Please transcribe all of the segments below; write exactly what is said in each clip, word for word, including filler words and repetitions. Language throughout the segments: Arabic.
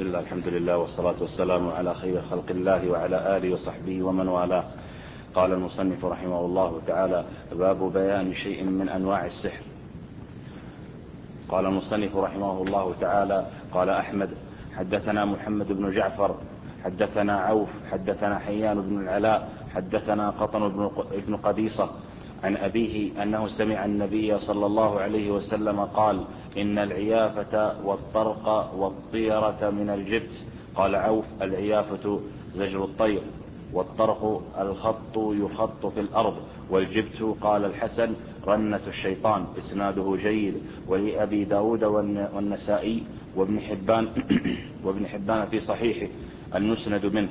بسم الله الحمد لله والصلاة والسلام على خير خلق الله وعلى آله وصحبه ومن والاه. قال المصنف رحمه الله تعالى: باب بيان شيء من أنواع السحر. قال المصنف رحمه الله تعالى: قال أحمد حدثنا محمد بن جعفر حدثنا عوف حدثنا حيان بن العلاء حدثنا قطن بن قبيصة عن أبيه أنه سمع النبي صلى الله عليه وسلم قال: إن العيافة والطرق والطيرة من الجبت. قال عوف: العيافة زجر الطير، والطرق الخط يخط في الأرض، والجبت قال الحسن رنة الشيطان. إسناده جيد. ولأبي داود والنسائي وابن حبان وابن حبان في صحيحه المسند منه.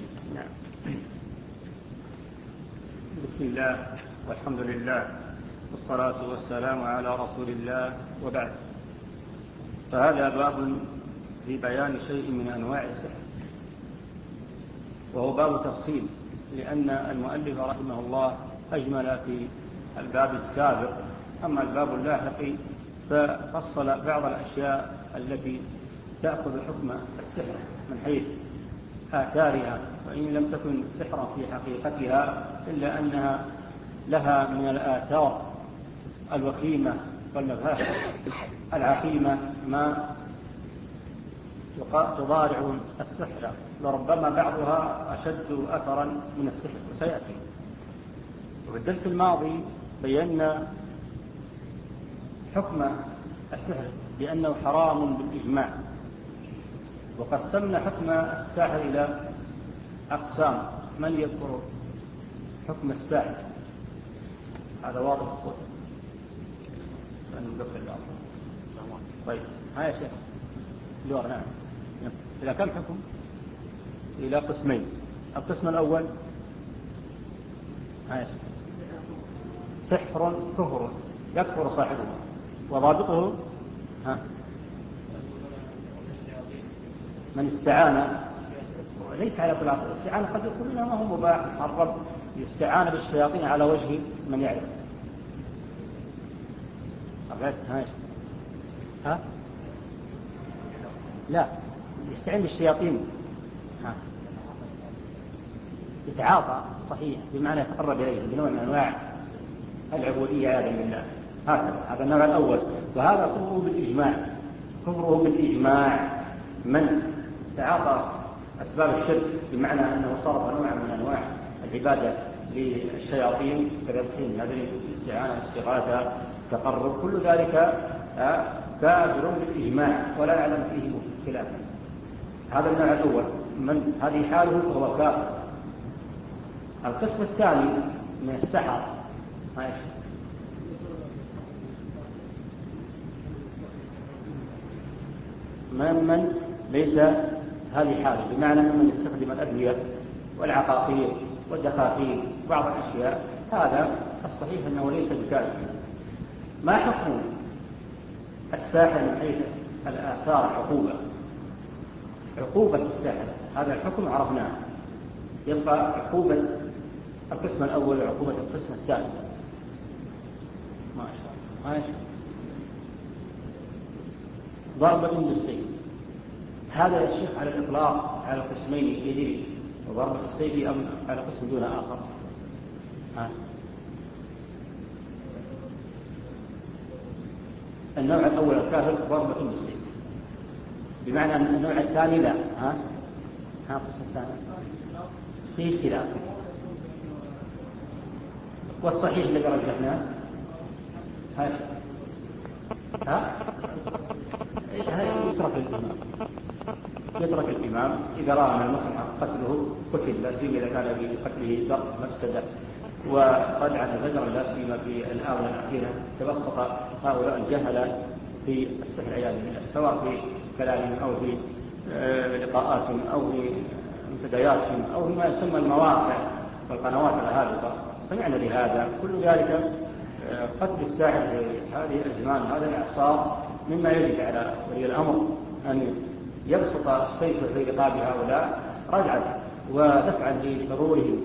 بسم الله والحمد لله والصلاة والسلام على رسول الله، وبعد. فهذا باب في بيان شيء من أنواع السحر، وهو باب تفصيل، لأن المؤلف رحمه الله أجمل في الباب السابق. أما الباب اللاحق ففصل بعض الأشياء التي تأخذ حكم السحر من حيث آثارها، وإن لم تكن سحرا في حقيقتها إلا أنها لها من الآثار الوخيمة والمفاسد العقيمة ما تضارع السحر، وربما بعضها أشد أثرا من السحر، وسيأتي. وفي الدرس الماضي بينا حكم السحر بأنه حرام بالإجماع، وقسمنا حكم الساحر إلى أقسام. من يذكر حكم الساحر؟ هذا واضح الصوت. طيب، ها يا شيخ لور. نعم. إلى كم حكم؟ إلى قسمين. القسم الأول ها يا شيخ: سحر كفر يكفر صاحبه، وضابطه ها من استعان، ليس على كل عقل. الاستعانة قد يكون منها ما هو مباح محرم، الاستعانة بالشياطين على وجه من يعرف. ها ها لا، يستعين بالشياطين، ها يتعاطى صحيح، بمعنى يتقرب إليه بنوع من أنواع العبودية عياذا بالله. هذا هذا النوع الأول، وهذا كفره بالإجماع. كفره بالإجماع من تعاطى أسباب الشرك، بمعنى أنه صرف نوع من أنواع العبادة للشياطين كالذبحين، نذر، الاستعانة، الاستغاثة، تقرب، كل ذلك كافر بالإجماع ولا يعلم فيه خلافا. هذا النوع الأول، من هذه حاله فهو كافر. القسم الثاني من السحر من من ليس هذه حاله، بمعنى من يستخدم الأدوية والعقاقير والدخاخير بعض الأشياء. هذا الصحيح أنه ليس بكافر. ما حكم الساحر من حيث الآثار؟ عقوبة عقوبة الساحر، هذا الحكم عرفناه. يبقى عقوبة القسم الأول وعقوبة القسم الثاني. ما شاء الله، ما شاء الله. ضربة بالسيف، هذا يا شيخ على الإطلاق على قسمين يجري، وضربة السيف أم على قسم دون آخر؟ ها. النوع الأول الكافر ضربة بالسيف، بمعنى أن النوع الثاني لا. ها ها القسم الثاني فيه خلاف، والصحيح الذي رجحناه ها ها يترك الإمام يترك الإمام إذا رأى من المصلحة قتله قتل، لا سيما إذا كان في قتله ضرر مفسدة وردعا زجرا، لا سيما في الآونة الأخيرة تبسط هؤلاء الجهلة في السحر عياذا بالله، سواء في كلامهم أو في لقاءاتهم أو في منتدياتهم أو فيما يسمى المواقع والقنوات الهابطة. سمعنا بهذا. كل ذلك قتل الساحر في هذه الأزمان، هذا الإعصار، مما يجب على ولي الأمر أن يبسط السيف في رقاب هؤلاء ردعا ودفعا لشرورهم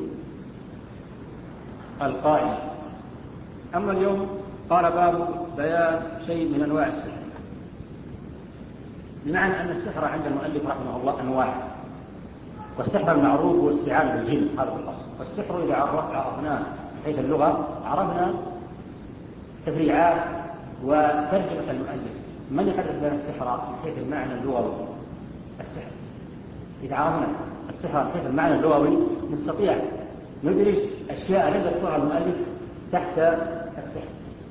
القائم. أما اليوم قال باب بيان شيء من أنواع السحر. بمعنى أن السحر عند المؤلف رحمه الله أنواع، والسحر المعروف هو استعانة بالجن هذا الأصل، والسحر إذا عرفناه من حيث اللغة عرفنا تفريعات وترجمة المؤلف. من يحدث لنا السحر من حيث المعنى اللغوي؟ السحر إذا عرفنا السحر من حيث المعنى اللغوي نستطيع ندرج أشياء لم يذكرها المؤلف تحت السحر.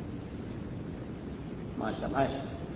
ما شاء الله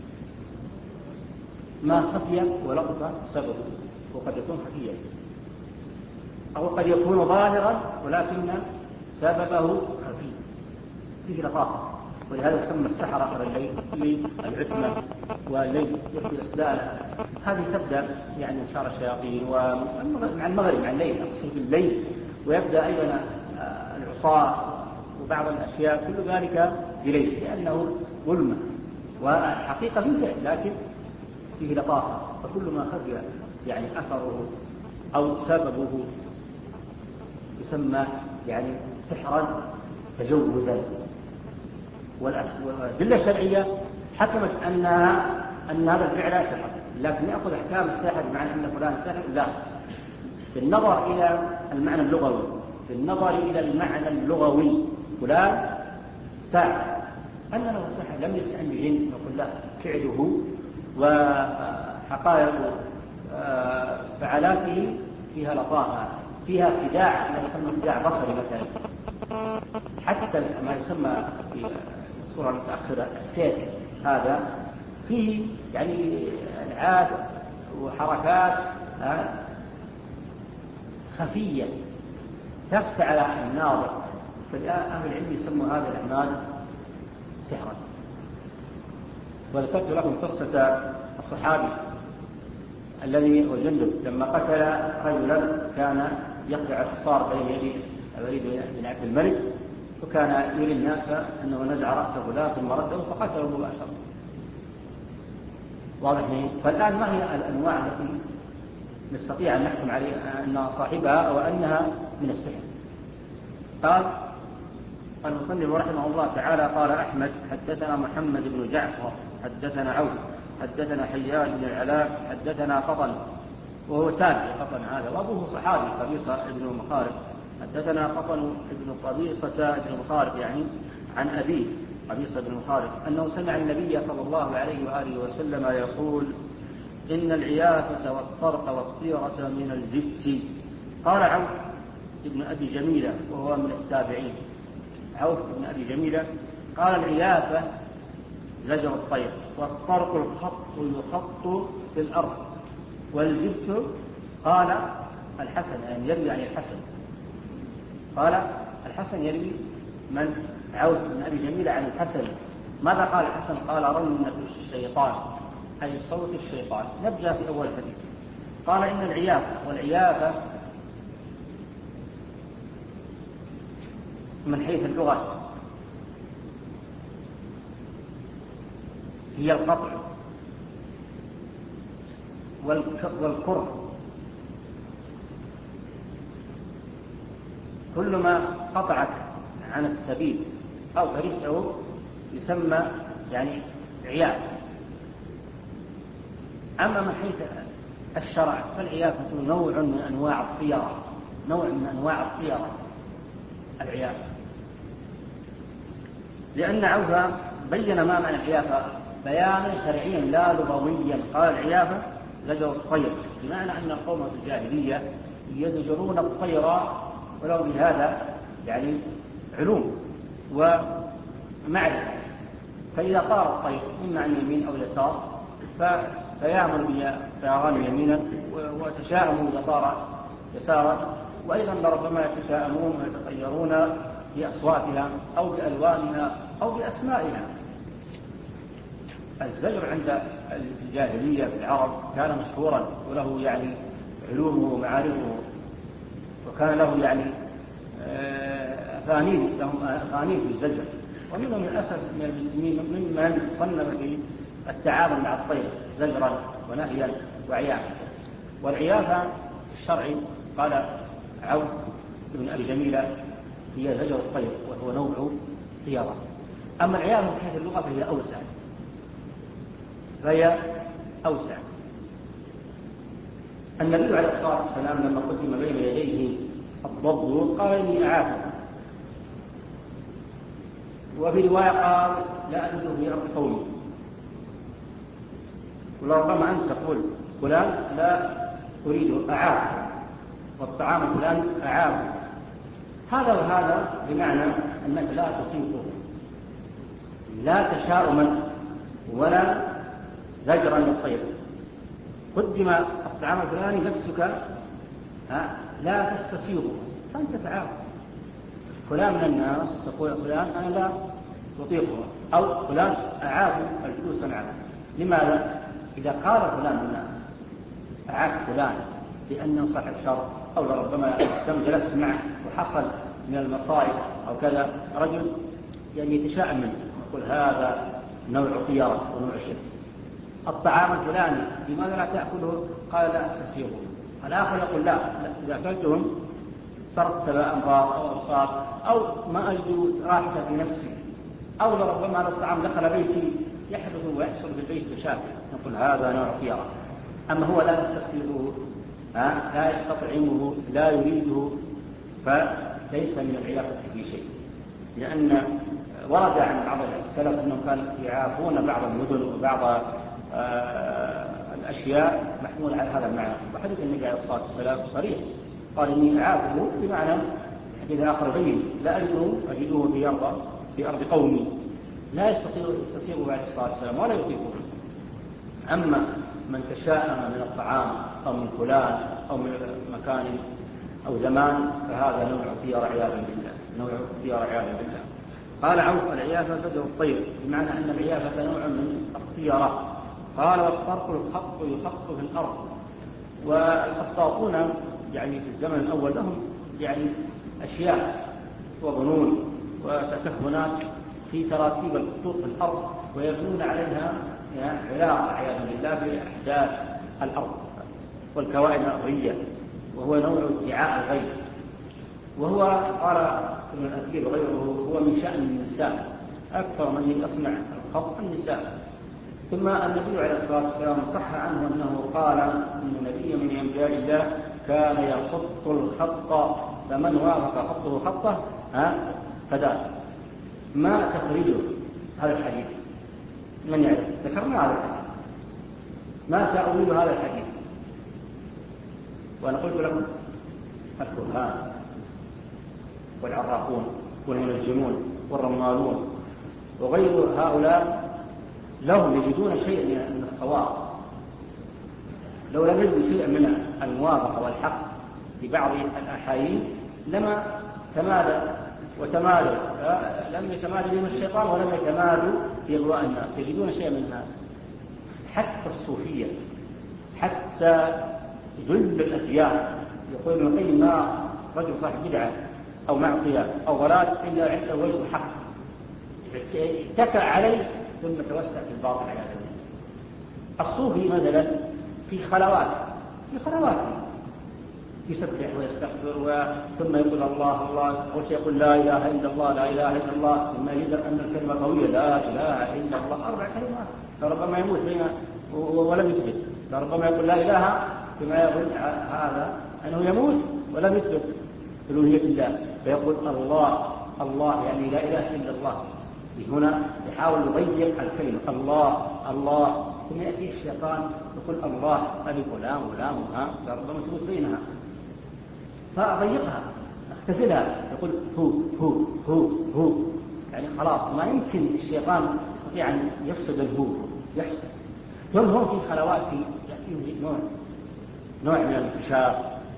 ما خفي ولقط سببه، وقد يكون خفيا أو قد يكون ظاهرا ولكن سببه خفي فيه لطافة، ولهذا يسمى السحر آخر الليل للعتمة والليل يخفي أسداله. هذه تبدأ يعني انشار الشياطين ومع المغرب مع الليل أقصد الليل، ويبدأ أيضا العصاة وبعض الأشياء كل ذلك بليل لأنه ظلمة وحقيقة فيه فعل لكن فيه لطافة، فكل ما خفي يعني أثره أو سببه يسمى يعني سحرا تجوزا. والأدلة الشرعية حكمت أنها أن هذا الفعل سحر، لكن يأخذ أحكام الساحر بمعنى أن فلان سحر لا، بالنظر إلى المعنى اللغوي، بالنظر إلى المعنى اللغوي فلان ساحر. أنه السحر لم يستعن بجن نقول لا، فعله وحقائق فعلاته فيها لطافة، فيها خداع، ما يسمى خداع بصري مثلا، حتى ما يسمى في الصورة المتأخرة السير هذا فيه يعني ألعاب وحركات خفية تخفى على الناظر، فأهل العلم يسموا هذا الأعمال سحرا. وذكرت لكم قصة الصحابي الذي وجندب لما قتل رجلا كان يقطع الحصار بين يدي الوليد بن عبد الملك، وكان يري الناس أنه نزع رأسه لا ثم رده فقتله مباشرة. واضح لي؟ فالآن ما هي الأنواع التي نستطيع أن نحكم عليها أنها صاحبها أو أنها من السحر؟ قال المصنف رحمه الله تعالى قال أحمد حدثنا محمد بن جعفر حدثنا عوف حدثنا حيان بن العلاء حدثنا قطن وهو تابعي قطن هذا وأبوه صحابي قبيصة بن مخارب، حدثنا قطن بن قبيصة بن مخارب يعني عن أبيه قبيصة بن مخارب أنه سمع النبي صلى الله عليه وآله وسلم يقول إن العيافة والطرق والطيرة من الجبت. قال عوف بن أبي جميلة وهو من التابعين، عوف بن أبي جميلة قال العيافة زجر الطير، والطرق الخط يخط في الأرض، والجبت قال الحسن يعني يروي عن الحسن، قال الحسن يروي من عوف بن أبي جميلة عن الحسن. ماذا قال الحسن؟ قال رنة الشيطان أي صوت الشيطان. نبدأ في أول الحديث. قال إن العيافة، والعيافة من حيث اللغة هي القطع والكر، كل ما قطعت عن السبيل أو فريقه يسمى يعني عياف. أما من حيث الشرع فالعيافة نوع من أنواع الطيرة، نوع من أنواع الطيرة العيافة، لأن عوف بين ما معنى العيافة بيانا شرعيا لا لغويا. قال العيافة زجر الطير، بمعنى أن القوم في الجاهلية يزجرون الطير ولو بهذا يعني علوم ومعرفة، فإذا طار الطير إما عن اليمين أو اليسار فيعمل بطيران يمينا وتشاءموا إذا طار يسارا، وأيضا لربما يتشاءمون ويتطيرون بأصواتها أو بألوانها أو بأسمائها. الزجر عند الجاهلية في العرب كان مشهورا وله يعني علومه ومعارفه، وكان له يعني أفانين لهم أفانين في الزجر، ومنهم للأسف من المسلمين ممن صنف في التعامل مع الطير زجرا ونهيا وعيافة. والعيافة الشرعي قال عوف بن أبي جميلة هي زجر الطير وهو نوع طيرة. أما العيافة من حيث اللغة فهي أوسع، فهي أوسع النبي عليه الصلاة والسلام لما قدم بين يديه الضب قال إني أعافه، وفي رواية قال لا أجده في أرض قومي. ولربما أنت تقول فلان لا أريده أعافه، والطعام فلان أعافه، هذا وهذا بمعنى أنك لا تطيقه، لا تشاؤما ولا زجرا للطير. قدم الطعام الفلاني نفسك لا تستسيغه فأنت تعافه. فلان من الناس تقول فلان أنا لا أطيقه، أو فلان أعاف الجلوس معه. لماذا؟ إذا قال فلان من الناس أعاف فلان لأنه صاحب شر، أو لربما تم جلست معه وحصل من المصائب أو كذا، رجل يعني يتشاءم منه يقول هذا نوع طيرة ونوع شرك. الطعام الفلاني لماذا لا تأكله؟ قال لا أستسيغه. الآخر يقول لا إذا أكلتهم ترتب أمراض أو أبصار، أو ما أجد راحة في نفسي، أو لربما الطعام دخل بيتي يحدث ويحصل في البيت مشاكل، نقول هذا نوع طيرة. أما هو لا يستسيغه، لا يستطعمه، لا يريده، فليس من العيافة في شيء. لأن ورد عن بعض السلف أنهم كانوا يعافون بعض المدن وبعض آه الأشياء محمول على هذا المعنى. وحديث النبي عليه الصلاة والسلام صريح، قال إني أعافه بمعنى حديث آخر بين لا أجده أجده في أرض في أرض قومي لا يستطيع يستطيع عليه الصلاة والسلام ولا يطيقه. أما من تشاءم من الطعام أو من فلان أو من مكان أو زمان فهذا نوع طيرة عياذا بالله، نوع طيرة عياذا بالله. قال عوف العيافة سدر الطير، بمعنى أن العيافة نوع من الطيرة. قال والطرق الخط يخط في الأرض. والخطاطون يعني في الزمن الأول لهم يعني أشياء وظنون وتكهنات في تراتيب الخطوط في الأرض، ويبنون عليها علاقة عياذا بالله بأحداث الأرض والكوائن الأرضية، وهو نوع ادعاء الغيب. وهو قال ابن الأثير وغيره هو من شأن النساء، أكثر من يصنع الخط النساء. ثم النبي عليه الصلاة والسلام صح عنه أنه قال إن نبي من أنبياء الله كان يخط الخط فمن وافق خطه خطه فذاك. ما تخرجه هذا الحديث؟ من يعرف؟ ذكرنا هذا الحديث، ما سأقول هذا الحديث. وأنا قلت لكم الكهان والعرافون والمنجمون والرمالون وغير هؤلاء لهم يجدون شيئا من الصواب. لو لم يجدوا شيئا من الموافقة والحق في بعض الأحايين لما تمادى وتمادوا، لم يتمادوا من الشيطان ولم يتمادوا في إغواء الناس، يجدون شيئا من هذا. حتى الصوفية، حتى ذل الأديان، يقول ابن القيم ما رجل صاحب بدعة أو معصية أو ضلال إلا عنده وجه حق اتكى عليه ثم توسع في الباطل على ذلك. الصوفي مثلا في خلوات في خلوات يسبح ويستغفر ثم يقول الله الله، ويقول لا إله إلا الله لا إله إلا الله، ثم يدرك أن الكلمة قوية لا إله إلا الله، أربع كلمات. فربما يموت بين ولم يثبت، فربما يقول لا إله بما يقول هذا أنه يموت ولم يثبت ألوهية الله، فيقول الله الله يعني لا إله إلا الله. هنا يحاول يضيق الكلمة الله الله، ثم يأتي الشيطان يقول الله ألف ولام ولام ها، فربما تموت بينها فأضيقها اختزلها، يقول هو هو هو هو، يعني خلاص ما يمكن الشيطان يستطيع أن يفسد الهو يحسد. ثم هم في خلوات يأتيه نوع نوع من الانكشاف،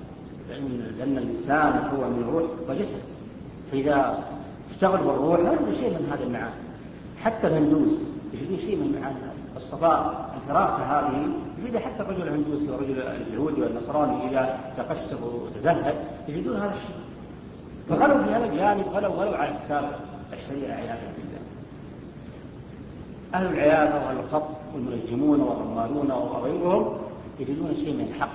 لأن الإنسان هو من روح وجسد، فإذا اشتغل بالروح يجد شيء من هذا المعاني. حتى الهندوس يجدون شيء من معاني الصفاء الفراسة هذه، يجد حتى الرجل الهندوسي والرجل اليهودي والنصراني إذا تقشف وتزهد يجدون هذا الشيء. فغلوا في هذا الجانب غلوا ولو على حساب الشريعة عياذا بالله. أهل العياذة وأهل الخط والمنجمون والرمالون وغيرهم يجدون شيء من الحق.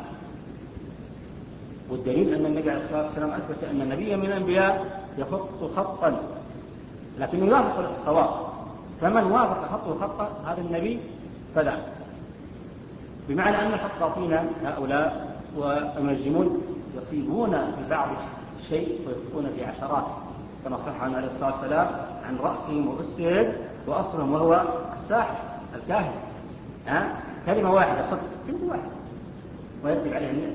والدليل أن النبي عليه الصلاة والسلام أثبت أن النبي من الأنبياء يخط خطا لكنه يوافق الصواب، فمن وافق خطه خطا هذا النبي فلا. بمعنى أن الخطاطين هؤلاء والمنجمون يصيبون في بعض الشيء ويخطئون في عشرات، كما صح عن عليه الصلاة والسلام عن رأسهم وأسهم وأصلهم وهو الساحر الكاهن. ها؟ كلمة واحدة صدق كلمة واحدة ويكتب عليها المئة.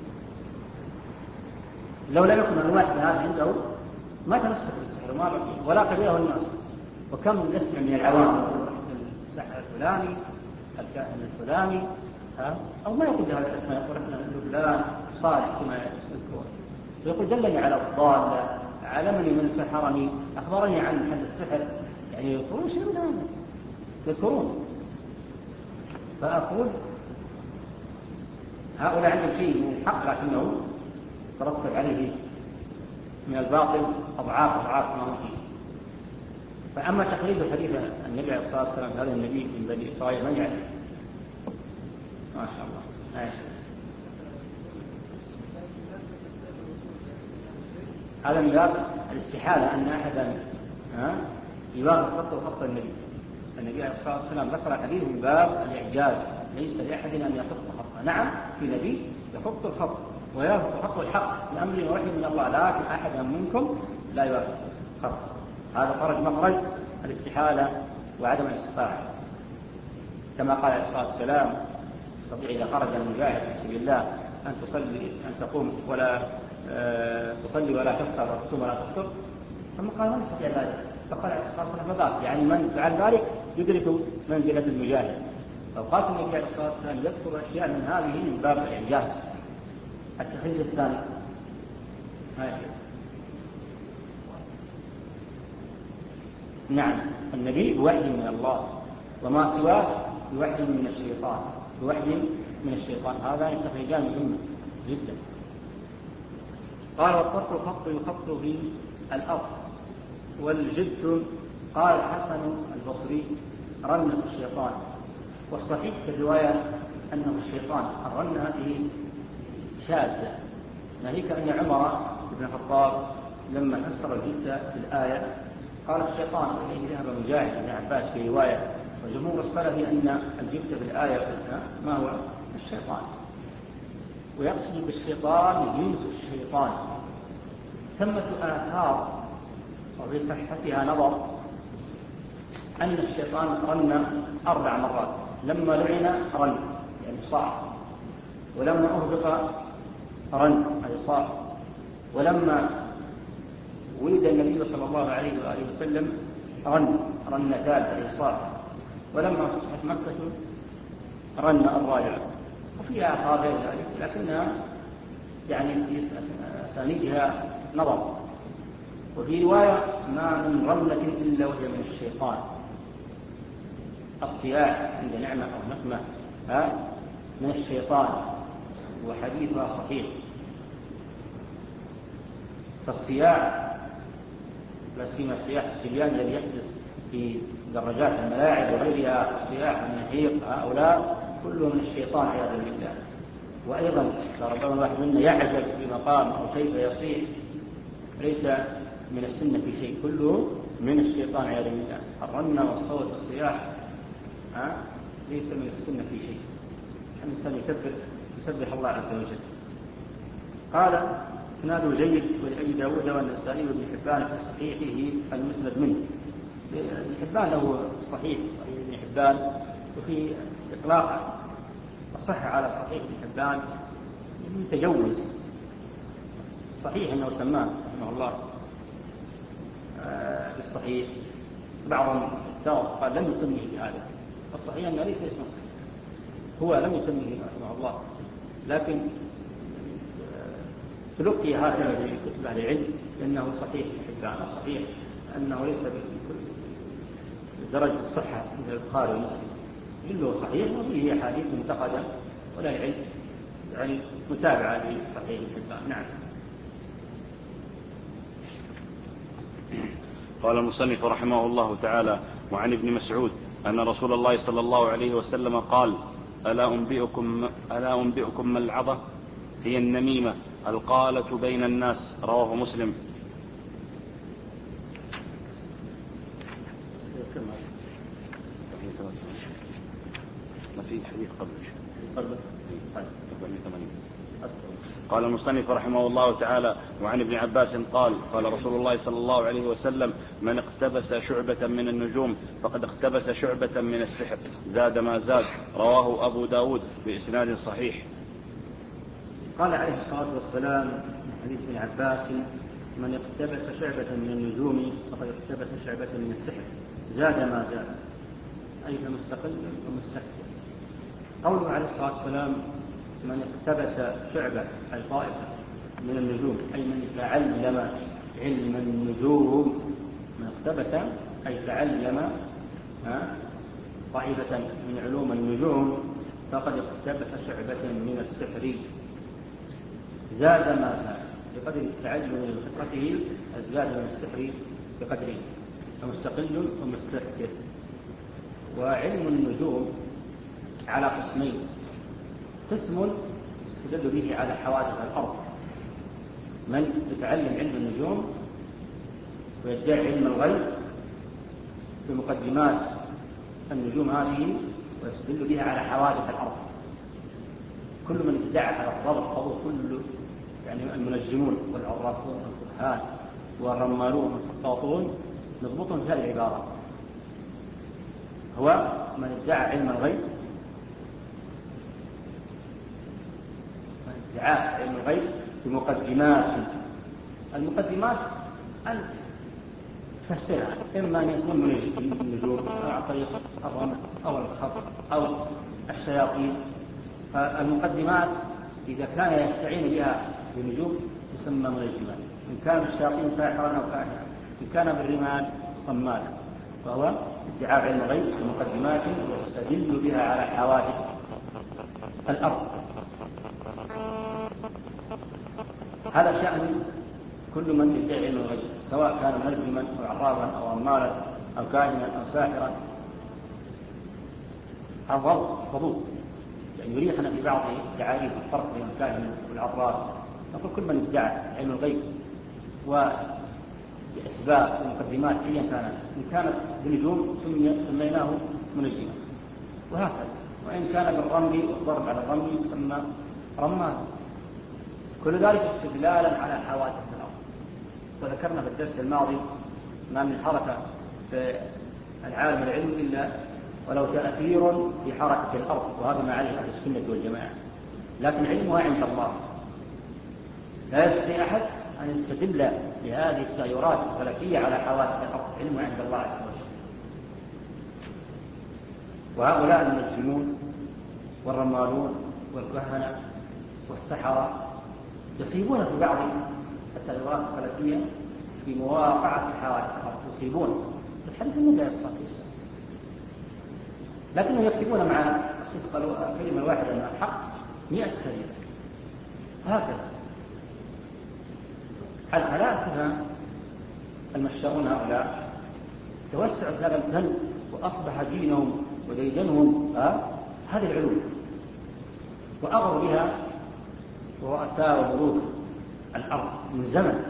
لو لم يكن الواحد هذا عنده ما تمسك بالسحر وما بقي ولا قبله الناس. وكم نسمع من العوام السحر الفلاني الكاهن الفلاني، ها؟ أو ما يقول هذا الاسم، يقول احنا فلان صالح كما يذكرون، ويقول دلني على الضالة، علمني من سحرني، أخبرني عن حد السحر، يعني يذكرون شيء من هذا يذكرون. فأقول هؤلاء عندهم شيء من الحق لكنه ترتب عليه من الباطل أضعاف أضعاف ما هو فيه. فأما تقليد حديث النبي عليه الصلاة والسلام هذا النبي من بني إسرائيل من يعرف؟ ما شاء الله ماشي. هذا من باب الاستحالة أن أحدا يوافق خط وخط النبي. النبي عليه الصلاة والسلام ذكر حديث من باب الإعجاز، ليس لأحد أن يخط خطا. نعم في نبي يخط الخط ويوافق خط الحق بأمر وحي من الله، لكن أحدا منكم لا يوافق خط. هذا خرج مخرج الاستحالة وعدم الاستطاعة، كما قال عليه الصلاة والسلام يستطيع إذا خرج المجاهد في سبيل الله أن تصلي أن تقوم ولا أه تصلي ولا تفطر وتصوم ولا تفطر، ثم قال من يستطيع ذلك؟ فقال عليه الصلاة والسلام فذاك، يعني من فعل ذلك يدرك منزلة المجاهد. فقال النبي عليه الصلاة والسلام يذكر أشياء من هذه من باب الإعجاز. التحريز الثاني ماشي. نعم النبي بوحي من الله، وما سواه بوحي من الشيطان، بوحي من الشيطان. هذا يتخرجان مهمة جدا. قال والطرق الخط يخط في الأرض والجد. قال الحسن البصري رنة الشيطان، والصحيح في الرواية أنه الشيطان. الرنة هذه شاذة، ناهيك أن عمر بن الخطاب لما فسر الجد في الآية قال الشيطان، إليه ذهب مجاهد بن عباس في رواية، وجمهور السلف أن الجد في الآية ما هو الشيطان، ويقصد بالشيطان جنس الشيطان. ثمة آثار وفي صحتها نظر أن الشيطان رن أربع مرات، لما لعن رن يعني صاع، ولما أهبط رن أي صاع، ولما ولد النبي صلى الله عليه وآله وسلم رن رن ثالث أي صاع، ولما فتحت مكة رن الرابع. وفي آثار غير ذلك لكنها يعني في أسانيدها نظر. وفي رواية ما من رملة إلا وهي من الشيطان. الصياح عند نعمة أو نقمة ها من الشيطان، وحديثها صحيح. فالصياح لا سيما الصياح السبيان الذي يحدث في درجات الملاعب وغيرها، الصياح من النحيق هؤلاء كله من الشيطان عياذا بالله. وأيضا ربما واحد منا يعجب في مقام أو شيء فيصيح، ليس من السنة في شيء، كله من الشيطان عياذا بالله. الرنة والصوت والصياح ها ليس من السنة في شيء. الإنسان يكبر يسبح الله عز وجل. قال اسناده جيد ولأبي داود والنسائي وابن حبان في صحيحه المسند منه. ابن حبان له صحيح صحيح ابن حبان، وفي إطلاق الصحة على صحيح ابن حبان من تجوز. صحيح أنه سماه رحمه الله بالصحيح، بعضهم قال لم يسميه بهذا. الصحيح أنه ليس اسمه صحيح، هو لم يسميه رحمه الله، لكن تلقي هذا في كتب أهل العلم أنه صحيح ابن حبان. صحيح أنه ليس بدرجة الصحة مثل البخاري ومسلم، كله صحيح وفيه أحاديث منتقدة ولا العلم يعني متابعة لصحيح ابن حبان. نعم. قال المصنف رحمه الله تعالى: وعن ابن مسعود أن رسول الله صلى الله عليه وسلم قال: ألا أنبئكم, ألا أنبئكم ما العظة؟ هي النميمة القالة بين الناس. رواه مسلم. ما في حديث قبل قبل أربعمائة وثمانين قال المصنف رحمه الله تعالى: وعن ابن عباس قال: قال رسول الله صلى الله عليه وسلم: من اقتبس شعبة من النجوم فقد اقتبس شعبة من السحر، زاد ما زاد. رواه أبو داود بإسناد صحيح. قال عليه الصلاة والسلام من حديث ابن عباس: من اقتبس شعبة من النجوم فقد اقتبس شعبة من السحر، زاد ما زاد، أي فمستقل ومستكثر. قوله عليه الصلاة والسلام: من اقتبس شعبة أي طائفة من النجوم، أي من تعلم علم النجوم. من اقتبس أي تعلم طائفة من علوم النجوم فقد اقتبس شعبة من السحر، زاد ما زاد، بقدر التعلم لخطته ازداد من السحر بقدره، فمستقل ومستكثر. وعلم النجوم على قسمين: قسم يستدل به على حوادث الارض، من يتعلم علم النجوم ويدعي علم الغيب بمقدمات النجوم هذه ويستدل بها على حوادث الارض. كل من ادعى على الضبط فهو كل يعني المنجمون والعرافون والفقهاء والرمالون والخطاطون نضبطهم في هذه العبارة. هو من ادعى علم الغيب، من ادعى علم الغيب بمقدمات. المقدمات أن تفسرها، إما أن يكون من النجوم عن طريق الرمل أو الخط أو الشياطين. فالمقدمات إذا كان يستعين بها بالنجوم يسمى منجما، إن كان الشياطين ساحرا أو كاهنا، إن كان بالرمال رمالا، فهو ادعاء علم الغيب بمقدمات يستدل بها على حوادث الأرض. هذا شأن كل من يدعي علم الغيب، سواء كان منجما أو عرافا أو رمالا أو كاهنا أو ساحرا. الضبط فضول، يعني يريحنا في بعض تعاريف الفرق بين الكاهن والعراف. نقول كل من ادعى علم الغيب وبأسباب ومقدمات أيا كانت، إن كانت بالنجوم سميناه منجما، وهكذا. وإن كان بالرمل والضرب على الرمل يسمى رمال. كل ذلك استدلالا على حوادث الأرض. وذكرنا في الدرس الماضي ما من حركة في العالم العلم إلا ولو تأثير في حركة الأرض، وهذا ما عليه أهل السنة والجماعة، لكن علمها عند الله. لا يستطيع أحد أن يستدل بهذه التغيرات الفلكية على حوادث الأرض، علمها عند الله عز وجل. وهؤلاء المنجمون والرمالون والكهنة والسحرة يصيبون في بعض التغيرات الفلكية في مواقعة حوادث الأرض، يصيبون الحديث النبي عليه الصلاة والسلام، لكنهم يكتبون مع الكلمة الواحدة من الحق مئة كلمة، هكذا. الفلاسفة المشاؤون هؤلاء توسعوا هذا الفن وأصبح دينهم وديدنهم هذه العلوم، وأغروا بها رؤساء وملوك الأرض من زمن،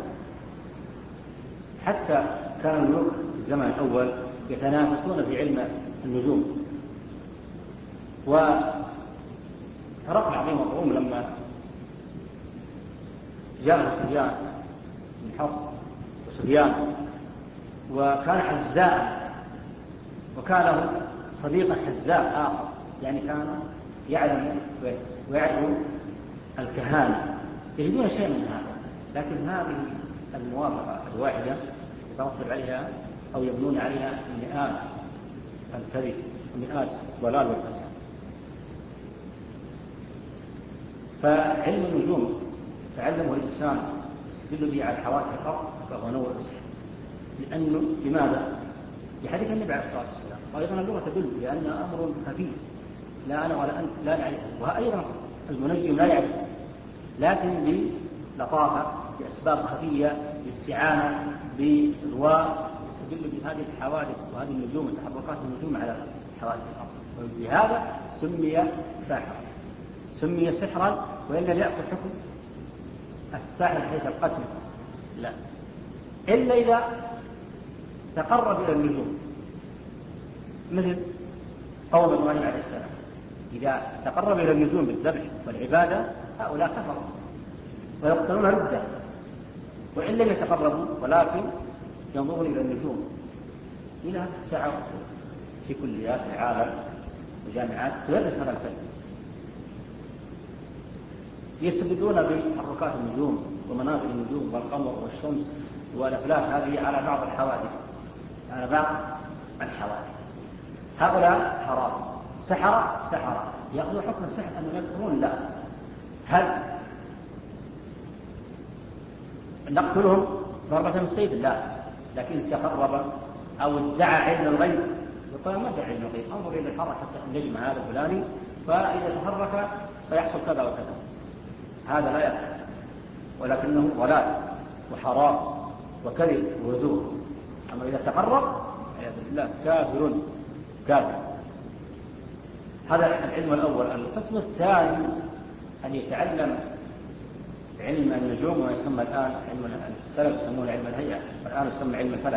حتى كان الملوك في الزمن الأول يتنافسون في علم النجوم. وهرقل عظيم الروم لما جاء سفيان بن حرب وسفيان وكان حزاء، وكان له صديقا حزاء آخر، يعني كان يعلم ويعرف الكهانة، يجدون شيء من هذا. لكن هذه الموافقة الواحدة يترتب عليها أو يبنون عليها مئات الكذب ومئات ضلال والفساد. فعلم النجوم تعلمه الإنسان يستدل به على حوادث الأرض فهو نوع السحر. لأنه لماذا؟ لحديث النبي عليه الصلاة والسلام. وأيضا اللغة تدل بأن أمر خفي لا أنا ولا أنت لا نعرفه، وأيضا المنجم لا يعرفه، لكن بلطافة بأسباب خفية باستعانة بالضواء يستدل بهذه الحوادث وهذه النجوم وتحركات النجوم على حوادث الأرض، وبهذا سمي ساحرا، سمي سحرا، وإلا يأخذ حكم الساحر حيث القتل لا، إلا إذا تقرب إلى النجوم، مثل قوم إبراهيم عليه السلام إذا تقرب إلى النجوم بالذبح والعبادة هؤلاء كفروا، ويقتلون ردة وإن لم يتقربوا ولكن ينظرون إلى النجوم. إلى هذه الساعة في كليات العالم وجامعات تدرس هذا الفن، يستدلون بحركات النجوم ومناطق النجوم والقمر والشمس والأفلاك هذه على بعض الحوادث، على بعض الحوادث. هؤلاء حرام سحرة سحرة يأخذوا حكم السحر أنهم يكفرون. لا، هل نقتلهم ضربة من السيف؟ لا، لكن تقرب أو ادعى علم الغيب يقول ما ادعى علم الغيب، انظر إلى حركة النجم هذا الفلاني فإذا تحرك سيحصل كذا وكذا، هذا لا يفعل، ولكنه ضلال وحرام وكذب وزور. أما إذا تقرب عياذ بالله كافر كافر. هذا العلم الأول. القسم الثاني أن يتعلم علم النجوم ويسمى الآن علم السلف يسمونه علم الهيئة والآن يسمى علم الفلك.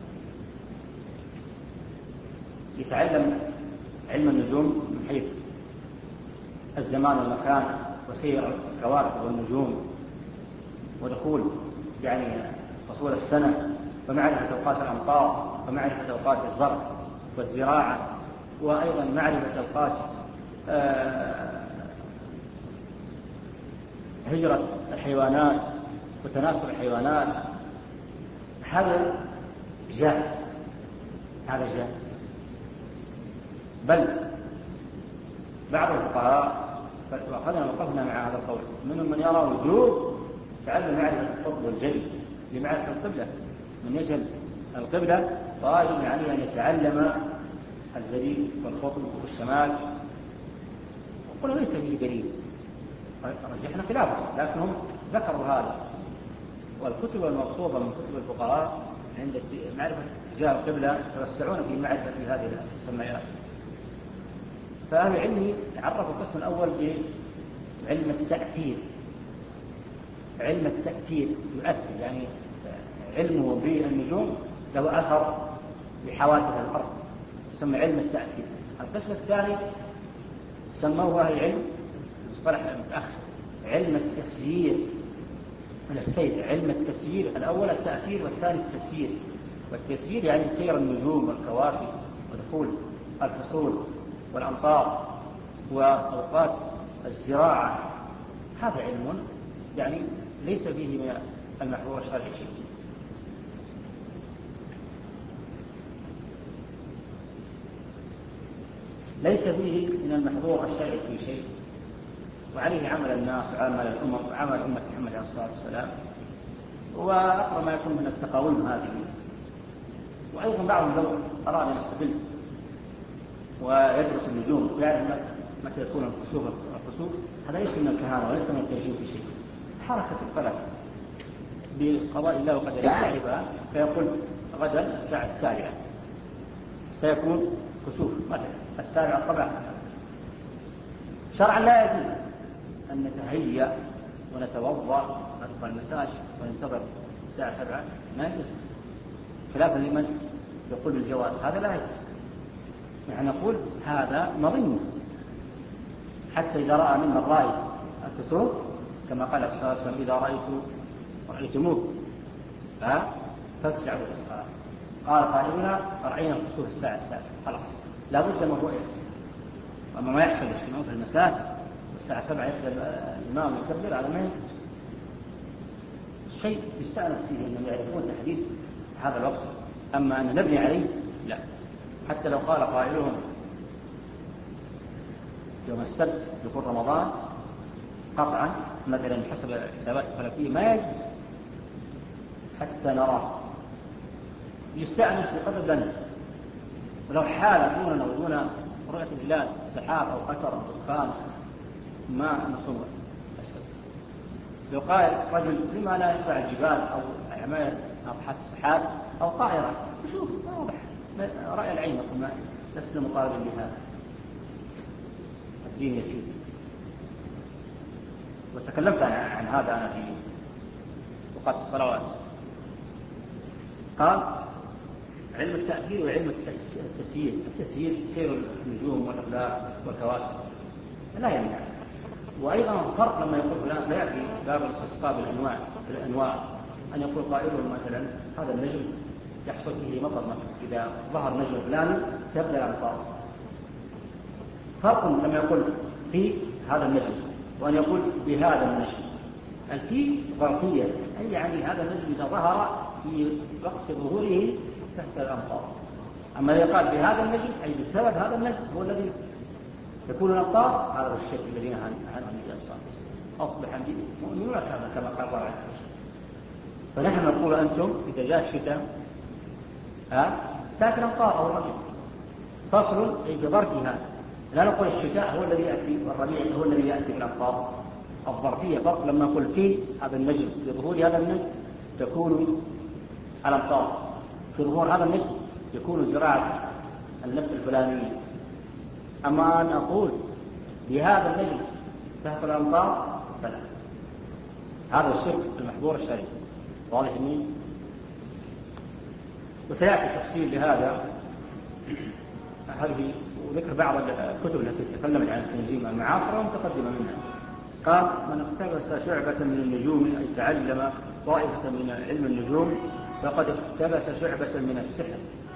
يتعلم علم النجوم من حيث الزمان والمكان وسير الكواكب والنجوم ودخول يعني فصول السنة ومعرفة أوقات الأمطار ومعرفة أوقات الزرع والزراعة، وأيضا معرفة أوقات هجرة الحيوانات وتناسل الحيوانات. هذا جائز، هذا جائز. بل بعض الفقهاء وأخذنا وقفنا مع هذا القول منهم من يرى وجوب تعلم معرفة القطب والجلي لمعرفة القبلة، من يجهل القبلة واجب عليه أن يتعلم الجلي والقطب والشمال. وقلنا ليس فيه دليل، رجحنا خلافه، لكنهم ذكروا هذا. والكتب المقصودة من كتب الفقهاء عند معرفة اتجاه القبلة يتوسعون في معرفة هذه السمايات. فأهل العلم عرفوا القسم الأول بعلم التأثير. علم التأثير يؤثر، يعني علمه بالنجوم له أثر بحوادث الأرض، يسمى علم التأثير. القسم الثاني سموه أهل العلم مصطلح المتأخر علم التسيير من السير. علم التسيير الأول التأثير والثاني التسيير. والتسيير يعني سير النجوم والكواكب ودخول الفصول والأمطار وأوقات الزراعة. هذا علم يعني ليس فيه من المحظور الشرعي شيء. ليس فيه من المحظور الشرعي في شيء، وعليه عمل الناس وعمل الأمم وعمل أمة محمد عليه الصلاة والسلام، وأقرب ما يكون من التقاويم هذه. وأيضا بعضهم لو أراد أن يستقل ويدرس النجوم ويعرف متى يكون الكسوف الكسوف، هذا ليس من الكهانة وليس من التنجيم في شيء. حركة الفلك بقضاء الله وقدره يعرفها، فيقول غدا الساعة السابعة سيكون كسوف مثلا السابعة صباحا. شرعا لا يجوز أن نتهيأ ونتوضأ ندخل المساج وننتظر الساعة سبعة، ما يجوز، خلافا لمن يقول بالجواز، هذا لا يجوز. نحن نقول هذا مظنه، حتى إذا رأى منا الرأي الكسوف كما قال صلى الله عليه وسلم إذا رأيت رأيتموه فافزعوا بالصلاة. قال قائلنا رأينا الكسوف الساعة السابعة، خلاص لا بد من رؤية. وأما ما يحصل اجتماع في المساجد والساعة سبعة يبدأ الإمام يكبر، على ما يجوز. شيء يستأنس فيه أنهم يعرفون تحديد هذا الوقت، أما أن نبني عليه لا. حتى لو قال قائلهم يوم السبت يكون رمضان قطعا مثلا حسب الحسابات الفلكية، ما يجوز حتى نراه. يستأنس بقدر ذنب، ولو حال دوننا ودون رؤية الهلال سحاب أو قطر أو دخان ما نصوم السبت. لو قال رجل لما لا يطلع الجبال أو أعمال أضحى السحاب أو طائرة، شوف واضح رأي العين، ما لسنا مطالبا بهذا، الدين يسير. وتكلمت عن هذا أنا في وقت الصلوات. قال علم التأثير وعلم التسيير. التسيير سير النجوم والأفلاك والكواكب لا يمنع، وأيضا فرق لما يقول فلان سيأتي باب الاستسقاء بالأنواع بالأنواع أن يقول قائلهم مثلا هذا النجم يحصل فيه مطر، إذا ظهر نجم فلاني تبدأ الأمطار. فرق لما يقول في هذا النجم وأن يقول بهذا النجم. الفي ظرفية، أي يعني هذا النجم إذا ظهر في وقت ظهوره تحت الأمطار. أما إذا قال بهذا النجم أي بسبب هذا النجم هو الذي يكون الأمطار، هذا هو الشيء الذي نهى عنه النبي صلى الله عليه وسلم. أصبح مؤمنون كما كما قال الله عز وجل. فنحن نقول أنتم إذا جاء الشتاء ها تأتي الأمطار أو الربيع، فصل أي بظرفها. لا نقول الشتاء هو الذي يأتي والربيع هو الذي يأتي بالأمطار. الظرفية فرق لما نقول في هذا النجم بظهور هذا النجم تكون الأمطار، في ظهور هذا النجم يكون زراعة النبت الفلانية. أما أن أقول بهذا النجم تحت الأمطار فلا، هذا الشرك المحظور الشرعي. واضح مني؟ وسيأتي تفصيل لهذا هذه وذكر بعض الكتب التي تكلمت عن التنجيم المعاصرة ومتقدمة منها. قال من اقتبس شعبة من النجوم أي تعلم طائفة من علم النجوم فقد اقتبس شعبة من السحر.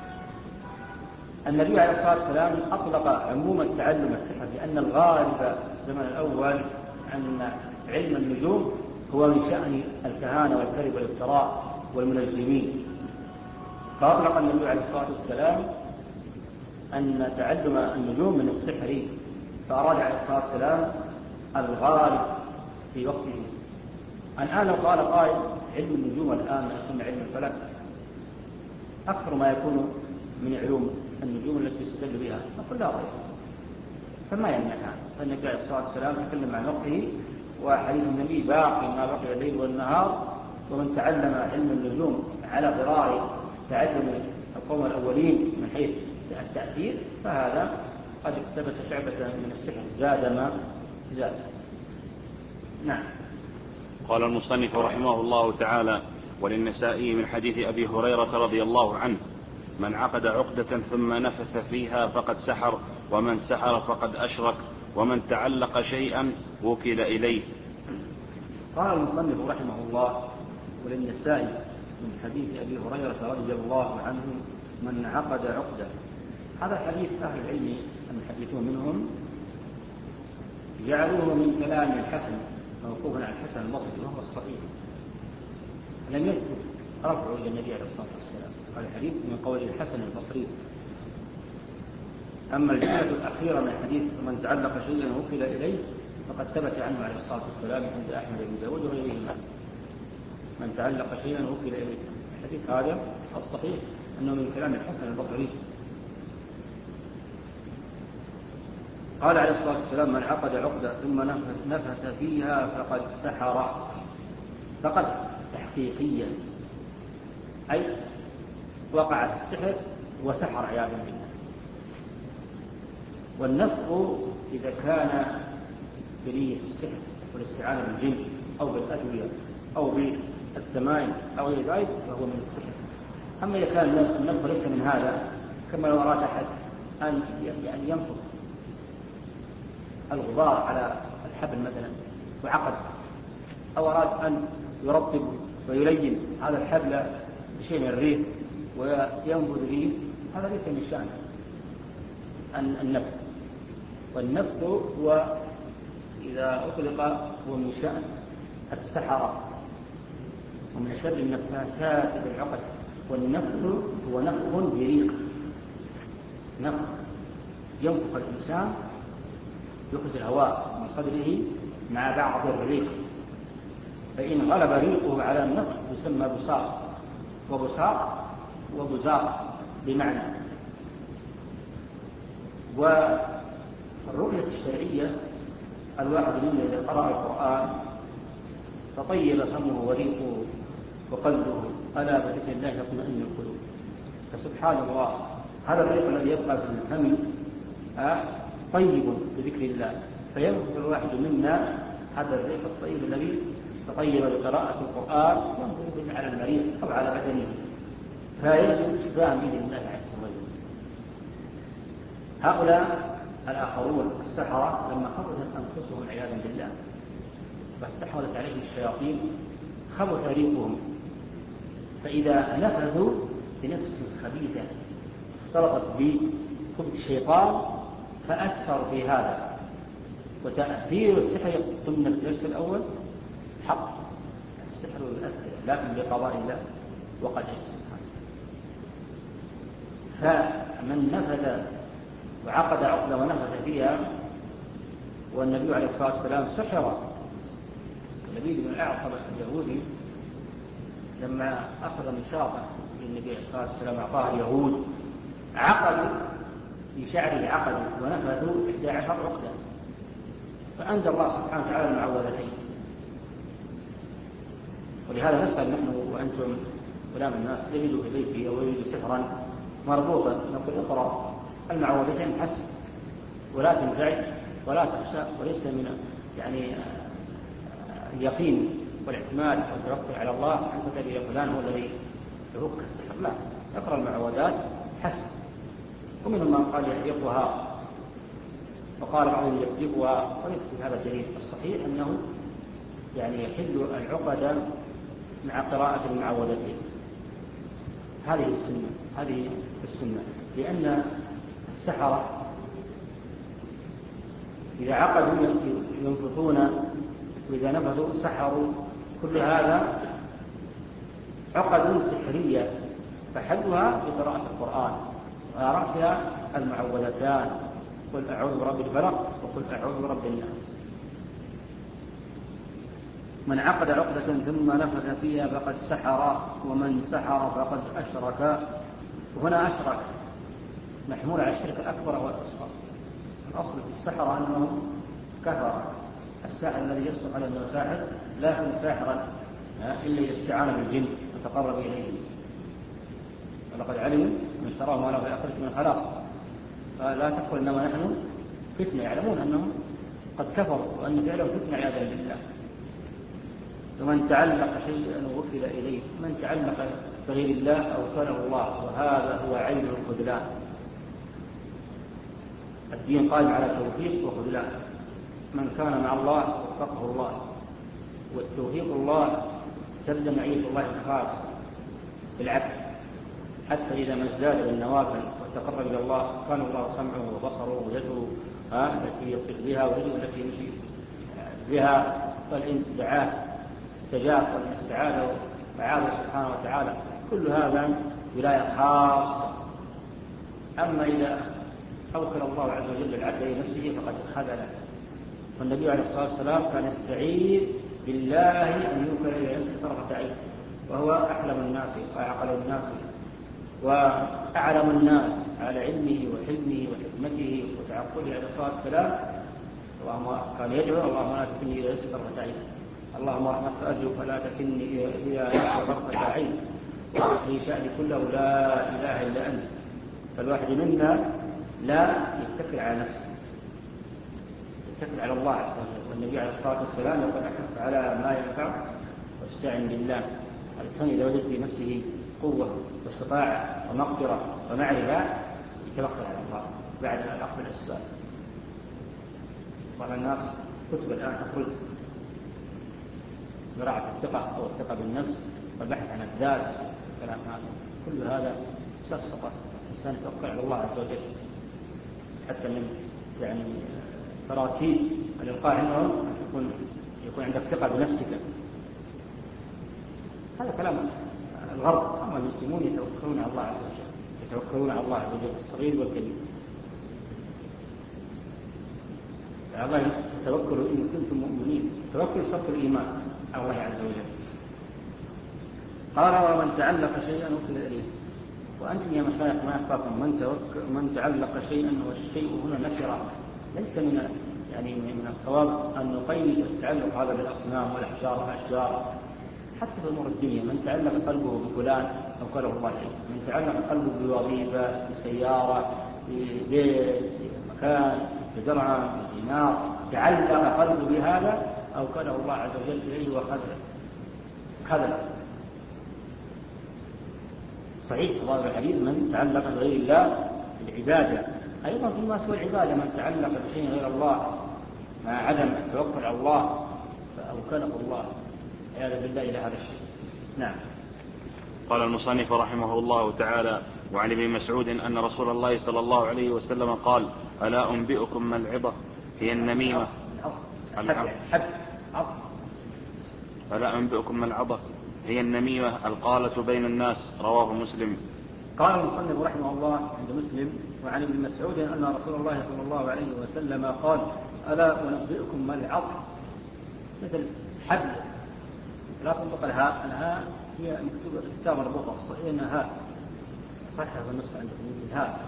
النبي عليه الصلاة والسلام أطلق عموم تعلم السحر لأن الغالب في الزمن الأول أن علم النجوم هو من شأن الكهانة والكذب والافتراء والمنجمين. فأطلق النبي عليه الصلاة والسلام أن تعلم النجوم من السحر، فأراد عليه الصلاة والسلام الغالب في وقته. الآن لو قال قائل علم النجوم الآن يسمى علم الفلك، أكثر ما يكون من علوم النجوم التي يستدل بها، نقول لا غير، فما يمنع هذا. فالنبي عليه الصلاة والسلام تكلم عن وقته، وحديث النبي باقي ما بقي الليل والنهار. ومن تعلم علم النجوم على غرار تعلم القوم الأولين من حيث التأثير فهذا قد اقتبس شعبة من السحر زاد ما زاد. نعم. قال المصنف رحمه الله تعالى: وللنسائي من حديث أبي هريرة رضي الله عنه: من عقد عقدة ثم نفث فيها فقد سحر، ومن سحر فقد أشرك، ومن تعلق شيئا وكل إليه. قال المصنف رحمه الله: وللنسائي من حديث أبي هريرة رضي الله عنه: من عقد عقدة. هذا حديث أهل العلم المحدثون منهم جعلوه من كلام الحسن موقوفا على الحسن البصري وهو الصحيح، لم يذكر رفعه إلى النبي عليه الصلاة والسلام. قال الحديث من قول الحسن البصري. أما الجملة الأخيرة من الحديث: من تعلق شيئا وكل إليه فقد ثبت عنه عليه الصلاة والسلام عند أحمد بن داود وغيرهما. من تعلق شيئا وكل إليه، الحديث هذا الصحيح أنه من كلام الحسن البصري. قال عليه الصلاة والسلام: من عقد عقدة ثم نفث فيها فقد سحر. فقد تحقيقيا أي وقع في السحر وسحر عياذا بالله. والنفث إذا كان بنية السحر والاستعانة بالجن أو بالأدوية أو بالتمائم أو غير ذلك فهو من السحر. أما إذا كان النفث ليس من هذا، كما لو أراد أحد أن يعني ينفث الغبار على الحبل مثلا وعقد، أو أراد أن يرطب ويلين هذا الحبل بشيء من الريح وينفذ به، هذا ليس من شأن النفث. والنفث هو إذا أطلق هو من شأن السحرة ومن شر النفاثات بالعقد. والنفث هو نفخ بريق، نفخ ينفخ الإنسان يخرج الهواء من صدره مع بعض الريق، فإن غلب ريقه على النفخ يسمى بصاق، وبصاق وبزاق بمعنى. والرؤية الشرعية: الواحد منا إذا قرأ القرآن فطيب فمه وريقه وقلبه ألا بذكر الله يطمئن القلوب. فسبحان الله، هذا الريق الذي يبقى في الفم طيب بذكر الله، فينفذ الواحد منا هذا الريق الطيب الذي تطيب بقراءة القرآن ينفذ على المريض أو على بدنه فيجب شفاء بإذن الله عز وجل. هؤلاء الآخرون السحرة لما خبثت أنفسهم عياذا بالله فاستحوذت عليهم الشياطين خبث ريقهم، فإذا نفذوا بنفس خبيثة اختلطت بخبث الشيطان فأثر في هذا. وتأثير السحر قلنا في الدرس الأول حق السحر يؤثر لكن بقضاء الله وقدره سبحانه. فمن نفذ وعقد عقدة ونفذ فيها، والنبي عليه الصلاة والسلام سحر لبيد بن الأعصم اليهودي لما أخذ مشاطة للنبي عليه الصلاة والسلام أعطاه اليهود عقدوا في شعره عقدوا ونفذوا إحدى عشر عقدة، فأنزل الله سبحانه وتعالى المعوذتين. ولهذا نسأل نحن وأنتم كلام الناس يجدوا في بيته أو يجدوا سحرا مربوطا نقول اقرأ المعوذتين حسب ولا تنزعج ولا تخشى، وليس من يعني اليقين والاعتماد والتوكل على الله أن تدري فلان هو الذي يفك السحر، لا، اقرأ المعوذات حسب. ومنهم من قال يحرقها وقال بعضهم يكذبها، وليس في هذا دليل. الصحيح أنه يعني يحل العقد مع قراءة المعوذتين، هذه السنة هذه السنة لأن السحرة إذا عقدوا ينفثون وإذا نفذوا سحروا، كل هذا عقد سحرية فحلها بقراءة القرآن وعلى رأسها المعوذتان قل أعوذ برب الفلق وقل أعوذ برب الناس. من عقد عقدة ثم نفذ فيها فقد سحر ومن سحر فقد أشرك. وهنا أشرك محمول على الشرك الأكبر والأصغر. الأصل في السحر أنه كفر. الساحر الذي يصدق على أنه ساحر لا يكون ساحرا إلا يستعان بالجن وتقرب إليه، ولقد علموا من اشتراه ما له في الآخرة من خلاق. فلا تقل إنما نحن فتنة، يعلمون أنهم قد كفروا وأن فعلهم فتنة عياذا بالله. ومن تعلق شيئا وكل إليه، من تعلق بغير الله أوكله الله، وهذا هو عين الخذلان. الدين قائم على توفيق وخذلان، من كان مع الله وفقه الله، والتوفيق الله تبدأ معية الله الخاص بالعبد، حتى إذا ما ازداد بالنوافل وتقرب إلى الله كان الله سمعه وبصره ويده التي يطلق بها ويده التي يمشي بها، فالإن دعاه استجاب وإن استعاذه فعاذه سبحانه وتعالى. كل هذا ولاية خاصة. أما إذا أوكل الله عز وجل العبد إلى نفسه فقد خذله. والنبي عليه الصلاة والسلام كان يستعيذ بالله أن يوكل إلى نفسه طرفة عين، وهو أحلم الناس وأعقل الناس وأعلم الناس على علمه وحلمه وحكمته وتعقله عليه الصلاة والسلام. اللهم كان يدعو اللهم لا تكلني إلى نفسي طرفة عين، اللهم رحمتك أرجو فلا تكلني إلى نفسي طرفة عين، وفي شأني كله لا إله إلا أنت. فالواحد منا لا يتكل على نفسه، يتكل على الله عز وجل. والنبي عليه الصلاة والسلام يقول احرص على ما ينفع واستعن بالله. الإنسان إذا وجد في نفسه قوة واستطاعة ومقدرة ومعرفة يتوكل على الله بعد الأخذ الأسباب. بعض الناس كتب الآن تخرج زراعة الثقة أو الثقة بالنفس والبحث عن الذات، كلام هذا كل هذا سفسطة. الإنسان يتوكل على الله عز وجل. حتى من يعني تراتيب الإلقاء عندهم يكون يكون عندك ثقة بنفسك. هذا كلام الغرب. أما المسلمون يتوكلون على الله عز وجل، يتوكلون على الله عز وجل الصغير والكبير. الله تتوكلوا إن كنتم مؤمنين. توكل صف الإيمان على الله عز وجل. قال ومن تعلق شيئا وكل إليه. وأنتم يا مشايخ ما يخفاكم من, من تعلق شيئا، والشيء هنا نكرة، ليس من يعني من الصواب أن نقيد التعلق هذا بالأصنام والأحجار والأشجار. حتى في أمور الدنيا من تعلق قلبه بفلان أوكله الله إليه، من تعلق قلبه بوظيفة بسيارة ببيت بمكان بدرهم بدينار، تعلق قلبه بهذا أوكله الله عز وجل إليه وخذله خذله. صحيح الله الحديث من تعلق بغير الله بالعبادة أيضا فيما سوى العبادة من تعلق بشيء غير الله مع عدم التوكل على الله فأوكله الله عياذا بالله إلى هذا الشيء. نعم. قال المصنف رحمه الله تعالى: وعن ابن مسعود أن رسول الله صلى الله عليه وسلم قال: ألا أنبئكم ما العظة هي النميمة. ألا أنبئكم ما العظة هي النميمة القالة بين الناس. رواه مسلم. قال المصنف رحمه الله عند مسلم: وعن ابن مسعود أن رسول الله صلى الله عليه وسلم قال: ألا أنبئكم ما العظة. مثل حبل لا تنطق الهاء، الهاء هي مكتوبة في الكتاب مربوطة الصحيح انها هاء صحيح في النسخة عندكم الهاء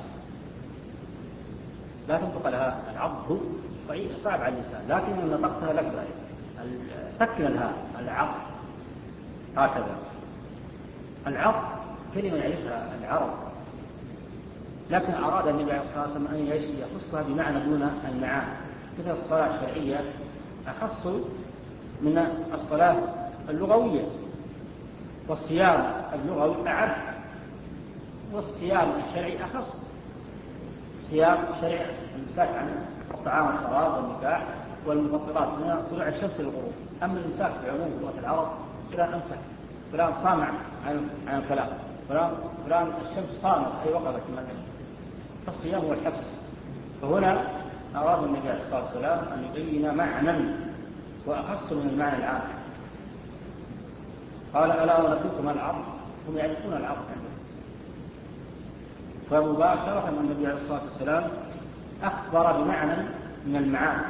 لا تنطق الهاء. العظ صعب على الإنسان لكن إن نطقتها لك سكن الهاء. العظ هكذا. العظ كلمة يعرفها العرب لكن أراد النبي عليه الصلاة والسلام أن يخصها بمعنى دون المعاني. مثل الصلاة الشرعية أخص من الصلاة اللغوية، والصيام اللغوي أعد، والصيام الشرعي أخص. صيام الشرعي الإمساك عن الطعام والشراب والنكاح والمفطرات من طلوع الشمس للغروب. أما الإمساك في عموم لغة العرب فلان أمسك، فلان صامع عن الكلام، فلان فلان الشمس صامت أي وقفت مثلا. فالصيام هو الحبس. فهنا أراد النبي عليه الصلاة والسلام أن يبين معنى وأخص من المعنى العام. قال: ألا أنبئكم العظ. هم يعرفون العظ عندهم. فمباشرة النبي عليه الصلاة والسلام أخبر بمعنى من المعاني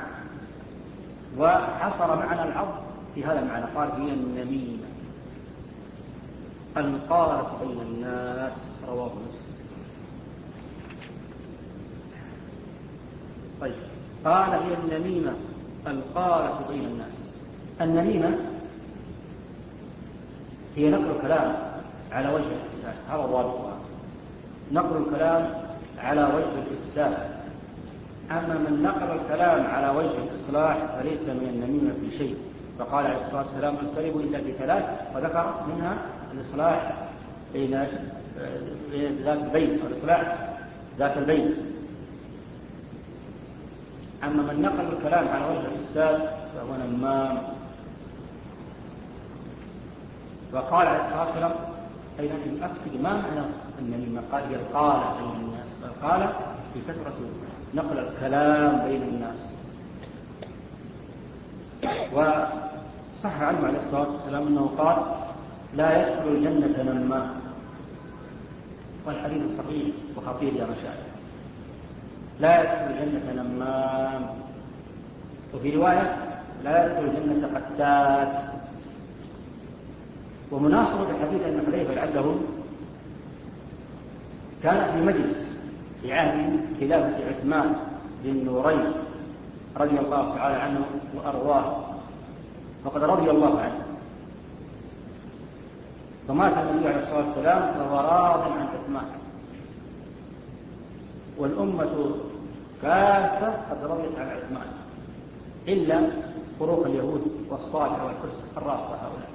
وحصر معنى العظ في هذا المعنى. قال: هي النميمة القالة بين الناس. رواه مسلم. طيب، قال: هي النميمة القالة بين الناس. النميمة هي نقل الكلام على وجه الإفساد. هذا ضابطها، نقل الكلام على وجه الإفساد. أما من نقل الكلام على وجه الإصلاح فليس من النميمة في شيء. فقال عليه الصلاة والسلام: الكلم إلا بثلاث، وذكر منها الإصلاح بين ذات البين، والإصلاح ذات البين. أما من نقل الكلام على وجه الإفساد فهو نمام. وقال عليه الصلاة والسلام أيضا يؤكد ما معنى النميمة. قال: هي القالة بين الناس. القالة في كثرة نقل الكلام بين الناس. وصح عنه عليه الصلاة والسلام أنه قال: لا يدخل الجنة نمام. والحديث صحيح وخطير يا مشايخ. لا يدخل الجنة نمام. وفي رواية: لا يدخل الجنة قتات. ومناصرة الحديث أن حذيفة لعله كان في مجلس في عهد خلافة عثمان بن نورين رضي الله تعالى عنه وأرضاه، وقد رضي الله عنه. فمات النبي عليه الصلاة والسلام وهو راض عن عثمان، والأمة كافة قد رضيت عن عثمان إلا فروق اليهود والصالح والكرس الرافضة هؤلاء.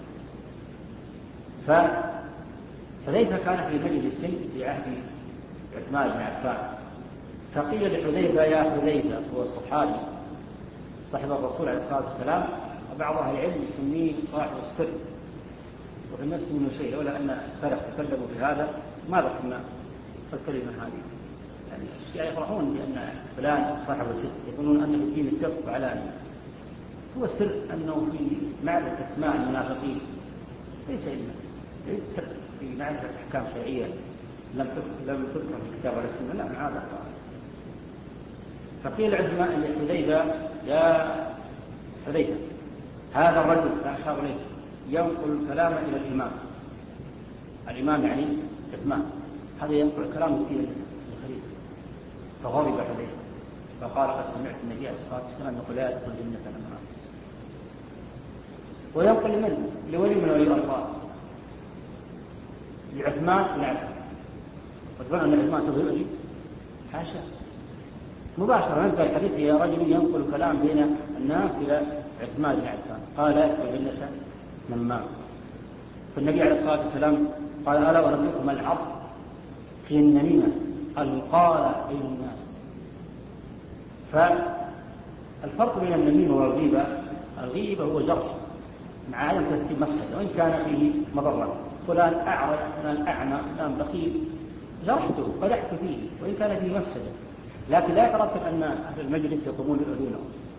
فحذيفة كان في مجلس في عهد عثمان بن عفان، فقيل لحذيفة: يا حذيفة، هو الصحابي صاحب الرسول عليه الصلاة والسلام، وبعض أهل العلم يسميه صاحب السر، وفي نفس منه شيء، لولا أن السلف تكلموا بهذا ما ذكرنا الكلمة هذه. يعني الشيعة يفرحون بأن فلان صاحب السر، يقولون أنه في دين سر وعلانية. هو السر أنه في معرفة أسماء المنافقين، ليس إلا ليس سر في معرفة أحكام شرعية لم لم تذكر في الكتاب ولا السنة، لا معاذ الله. فقيل عثمان لحذيفة: يا حذيفة، هذا الرجل أشار إليه ينقل الكلام إلى الإمام. الإمام يعني عثمان، هذا ينقل الكلام إلى الخليفة. فغضب حذيفة فقال: قد سمعت النبي عليه الصلاة والسلام يقول: لا يدخل الجنة نمام. وينقل لمن؟ لولي من ولي الله، لعثمان بن عفان. وتظن أن عثمان سوف يؤذي؟ حاشا، مباشرة نزل الحديث: يا رجل ينقل كلام بين الناس إلى عثمان بن عفان، قال: لا يدخل الجنة نمام. فالنبي عليه الصلاة والسلام قال: ألا أنبئكم العظ في النميمة القالة بين الناس. فالفرق بين النميمة والغيبة، الغيبة هو جرح مع عدم ترتيب مفسدة وإن كان فيه مضرة، فلان أعرج، فلان أعمى، فلان بخيل، جرحته قدحت فيه وإن كان فيه مفسدة، لكن لا يترتب أن أهل المجلس يقومون يؤذونه،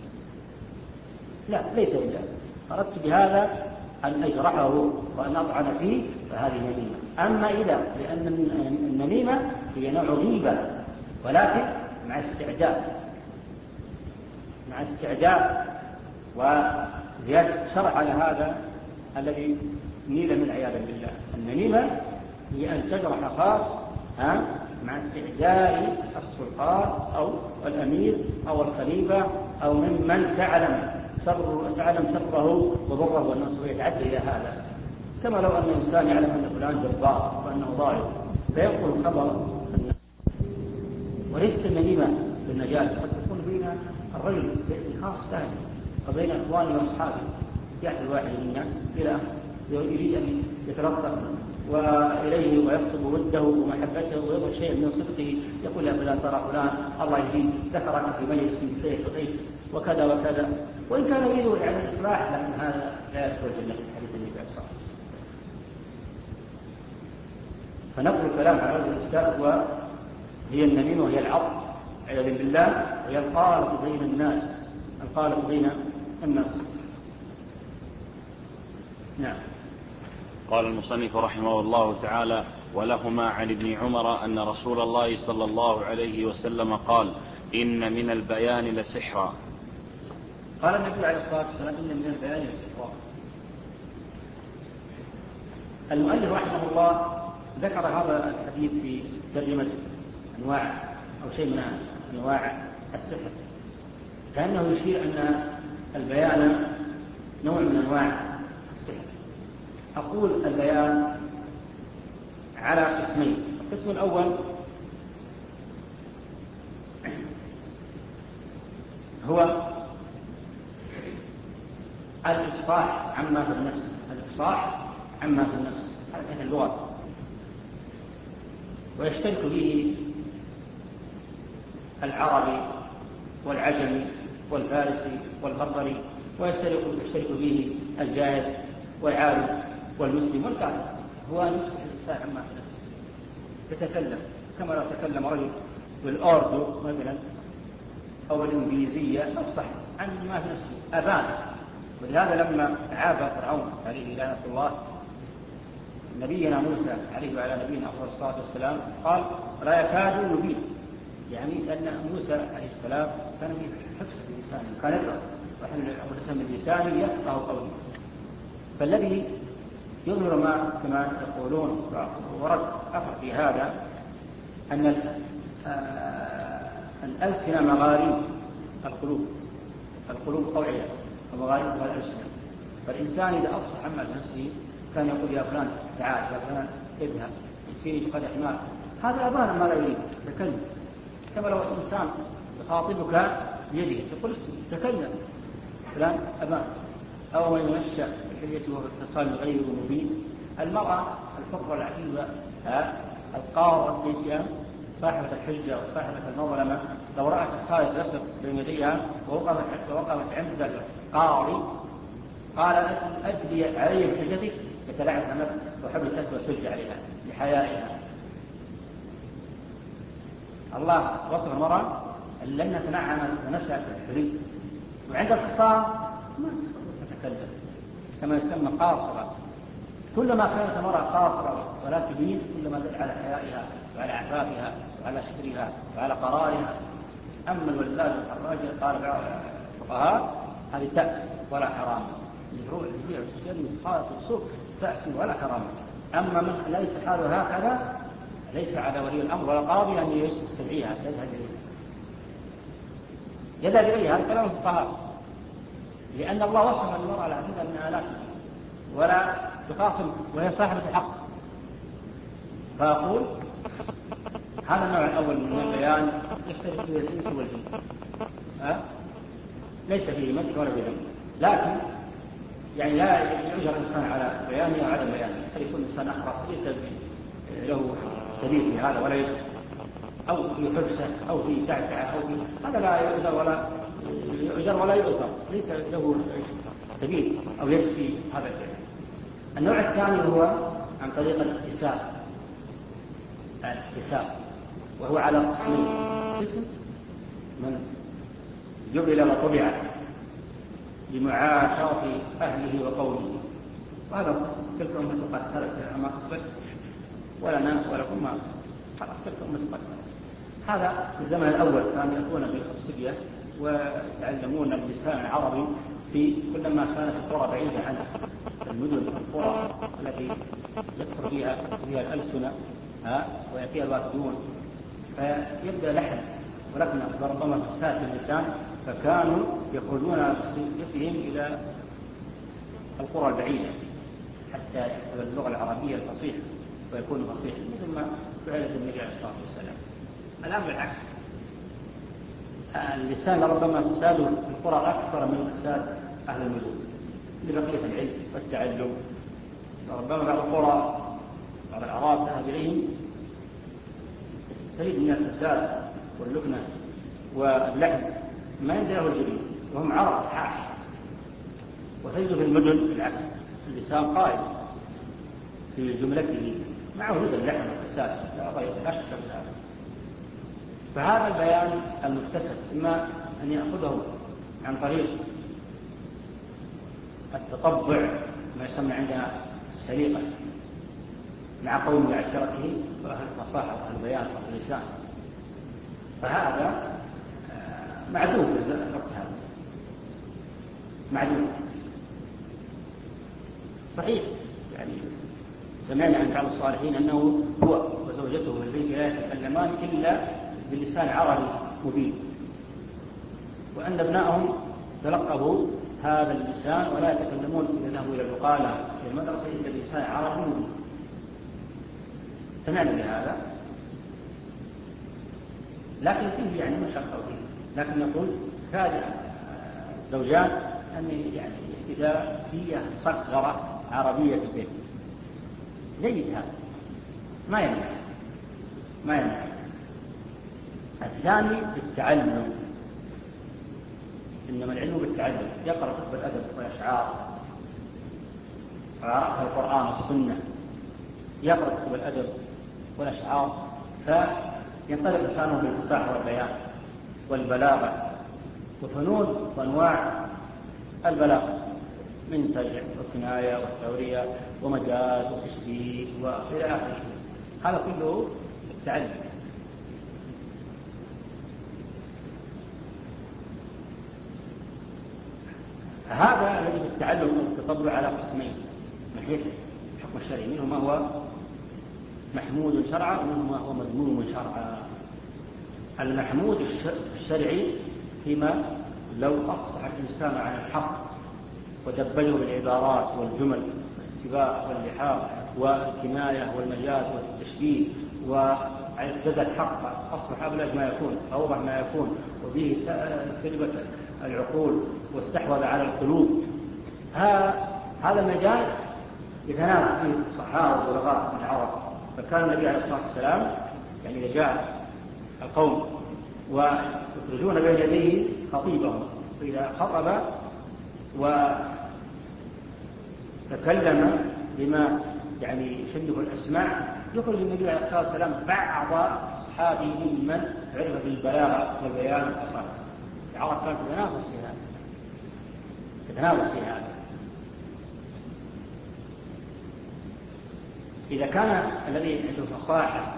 لا ليس بذلك. أردت بهذا أن أجرحه وأن أطعن فيه فهذه نميمة. أما إذا لأن النميمة هي نوع غيبة ولكن مع استعجاب، مع استعجاب وزيادة شرع على هذا الذي نيل من عياذا بالله. النميمة هي أن تجرح خاص ها مع استعجال السلطان أو الأمير أو الخليفة أو ممن تعلم شر تعلم شره وضره والناس يتعدى إلى هذا، كما لو أن الإنسان يعلم أن فلان جبار وأنه ظالم فيقول خبر الناس. وليست النميمة بالنجاسة، قد تكون بين الرجل خاص ثاني وبين إخوانه وأصحابه، يأتي الواحد منا إلى يريد أن يتلطف وإليه ويكسب وده ومحبته ويظهر شيء من صدقه، يقول يا فلان ترى فلان الله يهديه ذكرك في مجلس كيف وقيس وكذا وكذا، وإن كان يريد يعني الإصلاح لكن هذا لا يدخل جنة حديث النبي صلى الله عليه وسلم. فنقل الكلام على هذا الإفساد وهي النميمة وهي العطف عياذا بالله، وهي الخالط بين الناس، الخالط بين الناس. نعم. قال المصنف رحمه الله تعالى: ولهما عن ابن عمر أن رسول الله صلى الله عليه وسلم قال: إن من البيان لسحرا. قال النبي عليه الصلاة والسلام: إن من البيان لسحرا. المؤلف رحمه الله ذكر هذا الحديث في ترجمة أنواع أو شيء من أنواع السحر، كأنه يشير أن البيان نوع من أنواع السحر. أقول البيان على قسمين. القسم الأول هو الإفصاح عما في النفس، الإفصاح عما في النفس حركة اللغة، ويشترك به العربي والعجمي والفارسي والبربري، ويشترك به الجاهل والعارف والمسلم والكافر. هو نفس الإفصاح عما في نفسه، يتكلم كما لو تكلم رجل بالأردو مثلا أو بالإنجليزية أفصح عن ما في نفسه أبان. ولهذا لما عاب فرعون عليه لعنة الله نبينا موسى عليه وعلى نبينا أفضل الصلاة والسلام قال: لا يكاد يبين، يعني أن موسى عليه السلام كان حفظ بلسانه، كان يقرأ وحمل عقدة من لسانه يفقه قوله. فالذي يظهر ما كما يقولون ورد أثر في هذا أن الألسنة مغاريب القلوب، القلوب أوعية ومغاريب الألسنة. فالإنسان إذا أفصح عما بنفسه كان يقول: يا فلان تعال، يا فلان اذهب، يكفيني بقدح ماء، هذا أبان ما لا يريد تكلم. كما لو الإنسان يخاطبك بيده تقول: تكلم فلان أبان. أو من ينشأ الحلية والاتصال غير مبين. المرأة الحرة العفيفة القارة التي صاحبة الحجة وصاحبة المظلمة لو رأت الصائغ يصل بين يديها ووقفت ووقفت عند القاضي قال: أجلي علي بحجتك، يتلاعب عمل وحبست وسج عليها لحيائها. الله وصف المرأة لأنها تنعمت ونشأت الحرية، وعند الخصام ما تتكلم كما يسمى قاصرة. كلما كانت المرأة قاصرة ولا تبين كلما دل على حيائها وعلى عفافها وعلى سترها وعلى قرارها. أما الولاد الراجل قال بعض الفقهاء: هذه تأس ولا حرام، يروح يبيع ويشتري ويخالط السوق تأس ولا حرام. أما من ليس حاله هكذا ليس على ولي الأمر ولا قاضي أن يستدعيها يذهب إليها يذهب إليها. هذا كلام الفقهاء، لأن الله وصف المرأة العفيفة أنها لا تبين ولا تخاصم وهي صاحبة الحق. فأقول هذا النوع الأول من البيان يشترك فيه الإنس والجن، أه؟ ليس فيه مدح ولا بذنب، لكن يعني لا يجرى الإنسان على بيانه أو عدم بيانه. قد يكون الإنسان أخرس ليس له سبيل في هذا ولا يجب. أو في حبسة أو في تعتعة أو في هذا لا يؤذر ولا يؤجر ولا يؤذر، ليس له سبيل أو يد في هذا الفعل. النوع الثاني هو عن طريق الاكتساب، الاكتساب وهو على قسمين: قسم من جبل وطبع لمعاشرة أهله وقومه، وهذا القسم تلك أمة قد خلت ما قصبت ولنا ولكم ما خلاص تلك أمة قد خلت. هذا في الزمن الأول كانوا يأتون بالصبية ويتعلمون اللسان العربي في كلما كانت القرى بعيدة عن المدن القرى التي يكثر فيها فيها الألسنة ويأتيها الوافدون، فيبدأ لحن ولكن ربما فساد في اللسان، فكانوا يخرجون بصيتهم إلى القرى البعيدة حتى يحفظ اللغة العربية الفصيحة ويكون فصيحا، مثل ما فعلت النبي عليه الصلاة والسلام. الآن بالعكس، اللسان ربما فساده في القرى أكثر من فساد أهل المدن لبقية العلم والتعلم. ربما بعض القرى بعض الأعراب تذهب إليهم تجد من الفساد واللكنة واللحن ما يندره الجديد وهم عرب حاش، وتجد في المدن بالعكس اللسان قائم في جملته مع وجود اللحن والفساد لا شك في هذا. فهذا البيان المكتسب إما أن يأخذه عن طريق التطبع ما يسمى عندنا السليقة مع قوم معشرته وأهل الفصاحة وأهل البيان وأهل اللسان، فهذا معدوم في الوقت هذا، معدوم صحيح. يعني سمعنا عن بعض الصالحين أنه هو وزوجته في البيت لا يتكلمان إلا بلسان عربي مبين، وأن ابنائهم تلقبوا هذا اللسان ولا يتكلمون إذا ذهبوا إلى البقالة في المدرسة إلا بلسان عربي مبين. سمعنا بهذا، لكن فيه يعني مشقة فيه، لكن نقول كاد الزوجان أن يعني إذا هي صغرة عربية في البيت جيد، هذا ما يمنع ما يمنع. الثاني بالتعلم، إنما العلم بالتعلم، يقرأ كتب الأدب والأشعار وعرف القرآن والسنة، يقرأ كتب الأدب والأشعار فينطلق لسانه بالفصاحة والبيان والبلاغة وفنون وأنواع البلاغة من سجع وكناية والتورية ومجاز وتشبيه وإلى آخره. هذا كله التعلم. هذا الذي في التعلم والتطبع على قسمين من حيث الحكم الشرعي، منه ما هو محمود شرعا ومنه ما هو مذموم شرعا. المحمود الشرعي فيما لو أفصح الإنسان عن الحق ودبله بالعبارات والجمل والسباق واللحاق والكناية والمجاز والتشبيه وعزز الحق أصبح أبلغ ما يكون أوضح ما يكون وبه سلبت العقول واستحوذ على القلوب. هذا المجال يتنافس فيه الصحابة والبلغاء من العرب. فكان النبي عليه الصلاة والسلام يعني إذا جاء القوم ويخرجون بين يديه خطيبهم، فإذا خطب وتكلم بما يعني يشده الأسماع يخرج النبي عليه الصلاة والسلام بعض أصحابه ممن عرف بالبلاغة والبيان والفصاحة. العرب كانت تتنافس في هذا تتنافس في هذا إذا كان الذي عنده فصاحة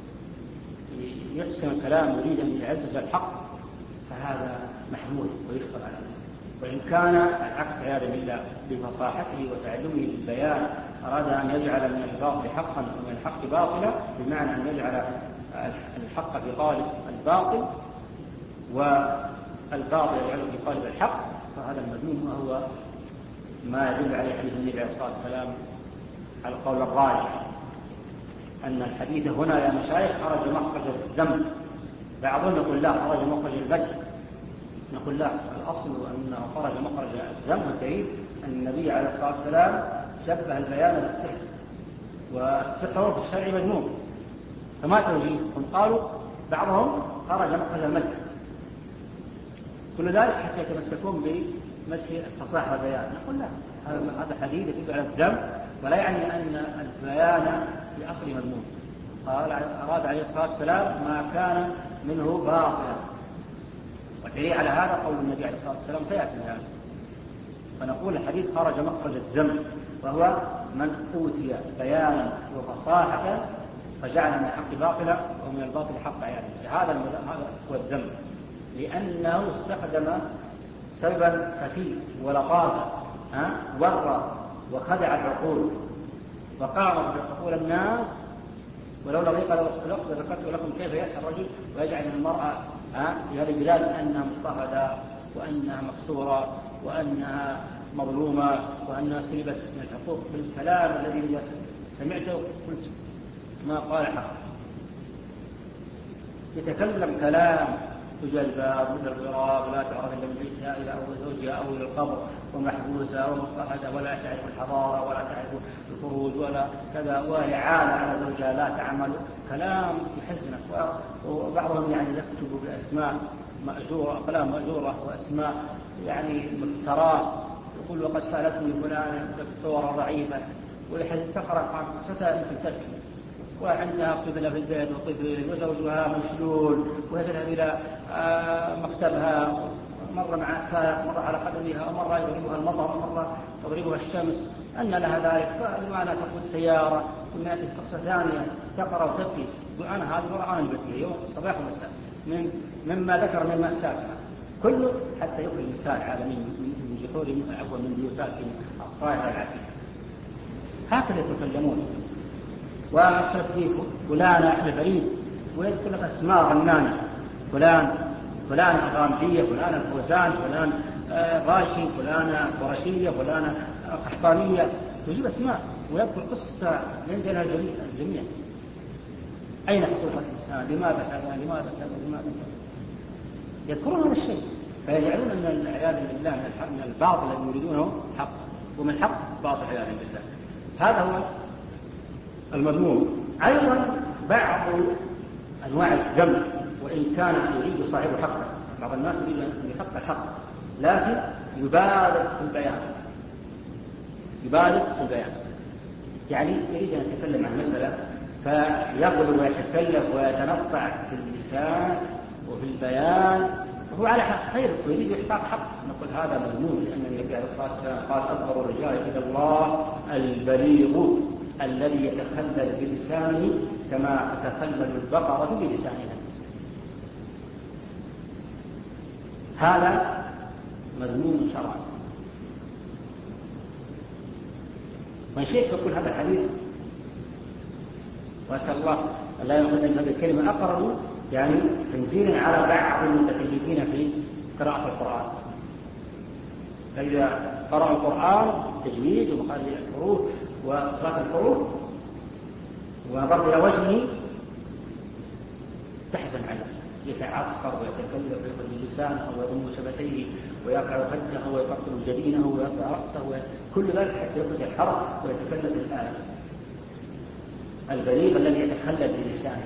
يحسن الكلام يريد أن يعزز الحق فهذا محمود ويشكر عليه. وإن كان العكس عياذا بالله بفصاحته وتعلمه للبيان أراد أن يجعل من الباطل حقا ومن الحق باطلا، بمعنى أن يجعل الحق في قالب الباطل والباطل يجعله في قالب الحق، فهذا المذموم وهو ما يدل عليه حديث النبي عليه الصلاة والسلام على القول الراجح أن الحديث هنا يا مشايخ خرج مخرج الذنب. بعضهم يقول لا خرج مخرج المسح، نقول لا، الأصل أنه خرج مخرج الذنب. والدليل أن النبي عليه الصلاة والسلام شبه البيان بالسحر، والسحر في الشرع مذموم، فما توجيه؟ هم قالوا بعضهم خرج مخرج المدح، كل ذلك حتى يتمسكون بمدح الفصاحة والبيان. نقول لا، هذا حديث يدل على الذم، ولا يعني أن البيان في أصل مذموم. قال أراد عليه الصلاة والسلام ما كان منه باطلا، والدليل على هذا قول النبي عليه الصلاة والسلام سيأتي هذا. فنقول الحديث خرج مخرج الذم، وهو من أوتي بيانا وفصاحة فجعل من الحق باطلا ومن الباطل حقا، يعني هذا هذا هو الذم، لأنه استخدم سببا خفي ولطافة ورى وخدع العقول وقارب بعقول الناس. ولولا ضيق الوقت ذكرت لكم كيف يأتي الرجل ويجعل من المرأة في هذه البلاد أنها مضطهدة وأنها مكسورة وأنها مظلومة وأنها سلبت من الحقوق بالكلام الذي سمعته قلت ما قال حق. يتكلم كلام تجلباب مثل الغراب لا تعرف الا من بيتها الى او زوجها او الى القبر ومحبوسه ومضطهده ولا تعرف الحضاره ولا تعرف الخروج ولا كذا، وهي عالة على زوجها لا تعمل، كلام يحزنك. وبعضهم يعني يكتب باسماء ماجوره، اقلام ماجوره واسماء يعني مفترات، يقول وقد سالتني فلان دكتوره ضعيفه، ويحزن تقرا قصتها يمكن تبكي، وعندها طفلة في البيت وطفل وزوجها مشلول ويذهب إلى مكتبها، مرة مع سائق، مرة على قدمها، ومرة يضربها المطر، ومرة تضربها الشمس، أن لها ذلك، فلماذا تقود سيارة؟ ثم يأتي قصة ثانية تقرأ وتبكي، وأنا هذه المرأة أنا بكي يوم الصباح والمساء من مما ذكر من مأساة كله حتى يخرج الإنسان العالمي من جحور عفوا من بيوتاتهم الطاهرة العتيقة. هكذا يتكلمون. وأشرف فيه فلان البريد ويذكر لك اسماء غنانة، فلان فلان غامدية، فلان الفوزان، فلان غاشي، فلان قرشية، فلان قحطانية، يجيب اسماء ويذكر قصة ينزلها الجميع. أين حقوق الإنسان؟ لماذا كذا؟ لماذا كذا؟ لماذا كذا؟ يذكرون هذا الشيء، فيجعلون أن العياذ بالله من الباطل الذي يريدونه حق، ومن الحق باطل عياذ بالله. هذا هو المضمون. أيضا بعض أنواع الذم وإن كان يريد صاحب حقه، بعض الناس يريد أن يحق الحق لكن يبالغ في البيان، يبالغ في البيان، يعني يريد أن يتكلم عن مسألة فيغلو ويتكلم ويتنطع في اللسان وفي البيان وهو على حق خير ويريد إحقاق حق. نقول هذا مذموم، لأن النبي عليه الصلاة والسلام قال أكبر الرجال عند الله البليغ الذي يتخلل بلسانه كما تتخلل البقرة بلسانها. هذا مذموم شرعا. من شيء يقول هذا الحديث وأسأل الله لا يأخذ أن هذه الكلمة أقرب يعني تنزيل على بعض المتكلمين في قراءة القرآن. فإذا قرأ القرآن تجويد ومخارج الحروف وصلاة الحروف ونظر إلى وجهه تحزن عليه، يتعصر ويتكلم ويخرج لسانه ويضم شفتيه ويقع خده ويقطر جبينه ويقطع رأسه، كل ذلك حتى يخرج الحرف ويتكلم بالآية. البليغ الذي يتخلل بلسانه،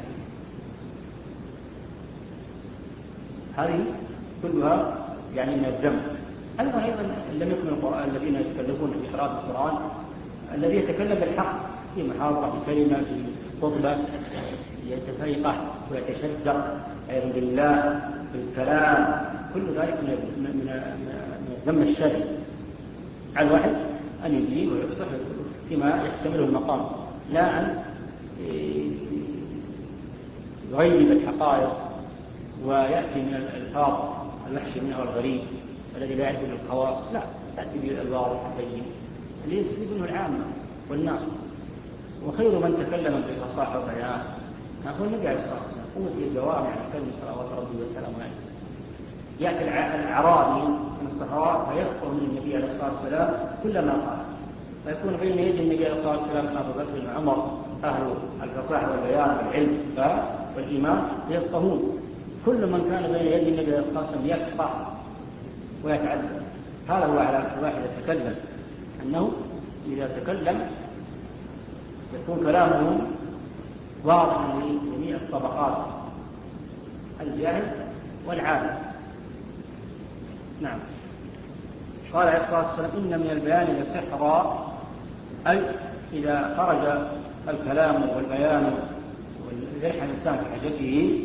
هذه كلها يعني من الذم. أيضا أيضا لم يكن القرآن الذين يتكلمون في قراءة القرآن الذي يتكلم بالحق في محاضرة في كلمة في خطبة يتفيقه ويتشجر أيضا بالله بالكلام، كل ذلك من الذم الشرعي. على الواحد أن يجيب ويفصح فيما يحتمله المقام، لا أن يغيب الحقائق ويأتي من الألفاظ الوحش منها والغريب الذي لا يأتي بالخواص، لا تأتي بالواضح البين اللي يستفيد منه العامة والناس. وخير من تكلم بالفصاحة والبيان هو النبي عليه الصلاة والسلام، أوتي الجوامع كلمة صلوات ربي وسلامه عليه. يأتي الأعرابي من الصحراء فيفقه من النبي عليه الصلاة والسلام كل ما قال، فيكون بين يدي النبي عليه الصلاة والسلام أبو بكر وعمر أهل الفصاحة والبيان والعلم والإيمان يفقهون. كل من كان بين يدي النبي عليه الصلاة والسلام يفقه ويتعلم. هذا هو على الواحد يتكلم أنه إذا تكلم يكون كلامه واضحا لجميع الطبقات الجاهل والعالم. نعم. قال عليه الصلاة والسلام إن من البيان لسحرا، أي إذا خرج الكلام والبيان ويلحن الإنسان في حاجته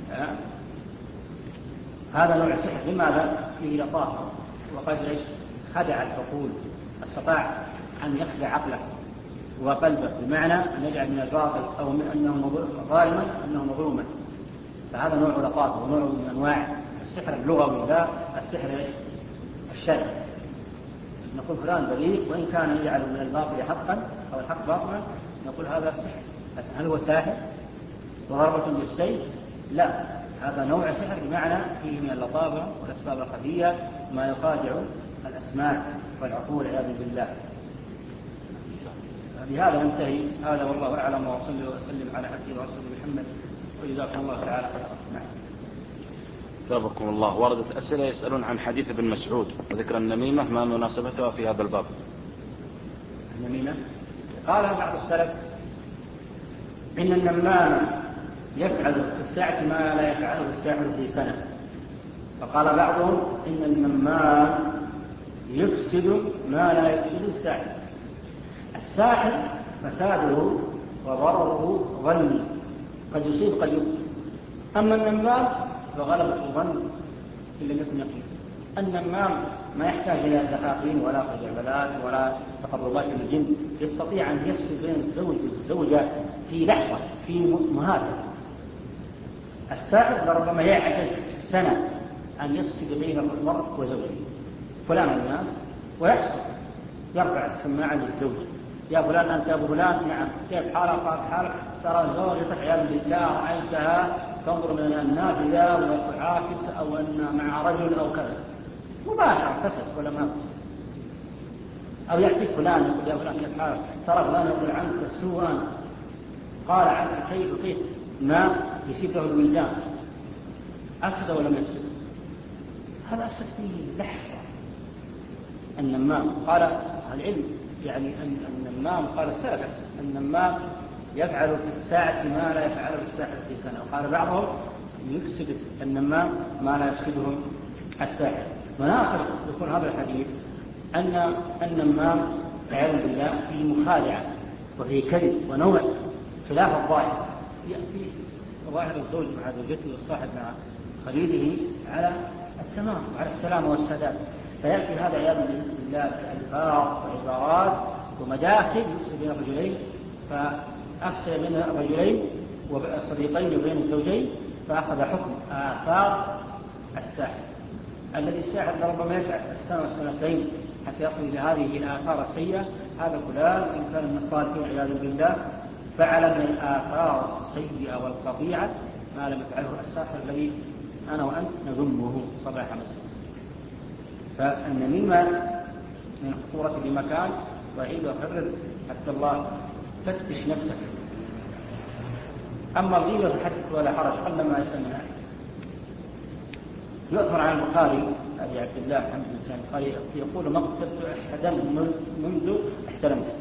هذا نوع السحر. لماذا؟ فيه لطافة وقد خدع العقول، استطاع أن يخدع عقله وقلبه، بمعنى أن يجعل من الباطل أو من أنه ظالما أنه مظلوما. فهذا نوع لطافة ونوع من أنواع السحر اللغوي لا السحر الشرعي. نقول فلان بليغ وإن كان يجعل من الباطل حقا أو الحق باطلا نقول هذا سحر. هل هو ساحر وضربة بالسيف؟ لا، هذا نوع سحر بمعنى فيه من اللطافة والأسباب الخفية ما يخادع الأسماع والعقول عياذا بالله. بهذا ننتهي. هذا والله أعلم، وأصلي وأسلم على عبده ورسوله محمد، وجزاكم الله تعالى خيرا. نعم. جزاكم الله. وردت أسئلة يسألون عن حديث ابن مسعود وذكر النميمة، ما مناسبتها في هذا الباب؟ النميمة قال بعض السلف إن النمام يفعل في الساعة ما لا يفعله الساحر في سنة. فقال بعضهم إن النمام يفسد ما لا يفسد الساحر. الساحر فساده وضرره ظني، قد يصيب قد يخطئ. أما النمام فغلبة الظن إن لم يكن يقين. النمام ما يحتاج إلى دقاقين ولا خزعبلات ولا تقربات الجن، يستطيع أن يفسد بين الزوج والزوجة في لحظة، في مهاتة. الساحر لربما يعجز سنة أن يفسد بين المرء وزوجه فلان الناس، ويحصل يرفع السماعة للزوج: يا فلان أنت يا أبو فلان، نعم، كيف حالك؟ قال حالك، ترى زوجتك عياذا بالله رأيتها تنظر من النافذة وتعاكس أو أن مع رجل أو كذا، مباشرة فسد ولا ما فسد. أو يأتي فلان يقول: يا فلان كيف حالك؟ ترى فلان يقول عنك سوءا، قال عنك كيف وكيف، ما يسيب له الولدان. أفسد ولا ما يفسد؟ هذا أفسد فيه لحظة. النمام قال العلم يعني أن النمام قال السلف النمام يفعل في الساعة ما لا يفعله الساحر في سنة. وقال بعضهم يفسد النمام ما لا يفسده الساحر. مناصر يكون هذا الحديث أن النمام عياذا بالله في مخادعة وفي كذب ونوع خلاف الظاهر. يأتي ظاهر الزوج مع زوجته والصاحب مع خليله على التمام وعلى السلام والسداد، فيأتي هذا عياذا بالله بألفاظ وعبارات ومداخل يفسد بين الرجلين، فأفسد بين الرجلين والصديقين وبين الزوجين، فأخذ حكم آثار الساحر الذي الساحر ربما يفعل السنة والسنتين حتى يصل إلى هذه الآثار السيئة. هذا فلان إن كان من الصالحين عياذا بالله فعل من الآثار السيئة والقطيعة ما لم يفعله الساحر الذي أنا وأنت نذمه صباح مساء. فالنميمة من خطورة بمكان، وعيد وحرر حتى الله فتش نفسك. أما الغيبة فحدث ولا حرج، قل ما يسمى. يؤثر عن البخاري أبي عبد الله محمد بن سعيد البخاري يقول: ما قتلت أحدا منذ احتلمت.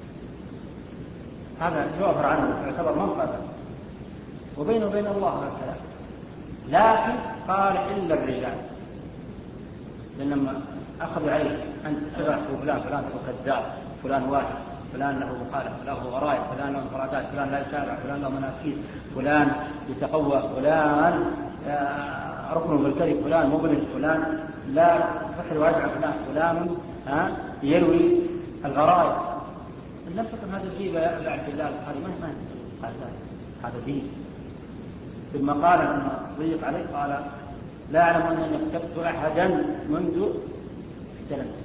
هذا يؤثر عنه يعتبر منقذا، وبينه وبين الله هذا الكلام. لكن قال إلا الرجال، لأنما أخذوا عليه أن تبعث فلان فلان هو كذاب، فلان واحد، فلان له مخالف، فلان له غرائب، فلان له انفرادات، فلان لا يتابع، فلان له منافير، فلان يتقوى، فلان ركن بالكذب، فلان مبلغ، فلان لا يصح الواجع، فلان فلان ها يروي الغرائب. لم تكن هذه الغيبة يا أبا عبد الله البخاري ما ما قال هذا دين. ثم قال لما ضيق عليه قال: لا أعلم أنني كتبت أحدا منذ احتلمت.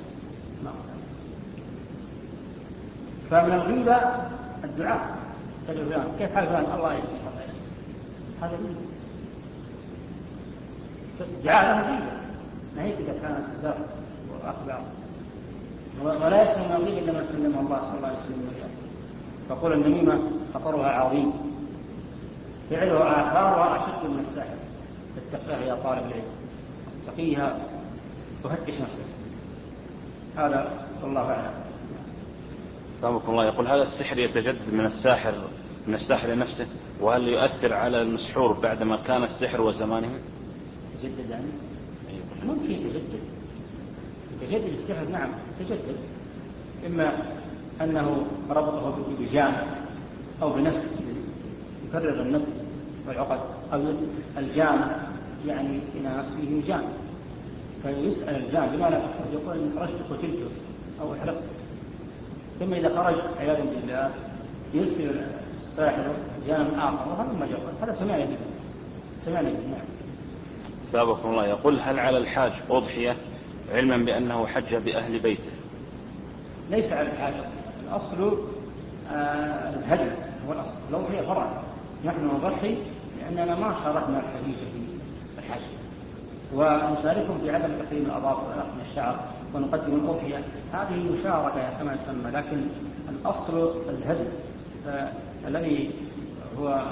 فمن الغيبة الدعاء: تدعو فلان كيف حال فلان؟ الله يحفظه. هذا غيبة، دعاء له غيبة، ما هي إذا كانت كذاب وأخبار. ولا يسلم من الغيبة إلا من سلم الله صلى الله عليه وسلم. فقول النميمة خطرها عظيم، فعلها آثارها أشد من الساحر. فاتقها يا طالب العلم، اتقيها وفتش نفسك. هذا والله أعلم. رحمكم الله. يقول: هذا السحر يتجدد من الساحر من الساحر نفسه؟ وهل يؤثر على المسحور بعدما كان السحر وزمانه؟ يتجدد يعني؟ ممكن يتجدد يتجدد السحر، نعم يتجدد، إما أنه ربطه بجان أو بنفس يكرر النفس والعقد، أو الجان يعني ناس فيه جان فيسأل الجان لما لا تخرج، يقول إن خرجت قتلت أو احرقت، ثم إذا خرج عياذا بالله يرسل الساحر جان آخر وهذا ما يقول. هذا سمعنا به سمعنا به نعم. سابقكم الله. يقول هل على الحاج أضحية علما بأنه حج بأهل بيته؟ ليس على الحاج، الأصل آه الهدي هو الأصل، لو هي فرع نحن نضحي لأننا ما شاركنا الحديث في الحج، ونشاركهم في عدم تقديم الأظافر ونقم الشعر ونقدم الأضحية، هذه مشاركة كما يسمى، لكن الأصل الهدي آه الذي هو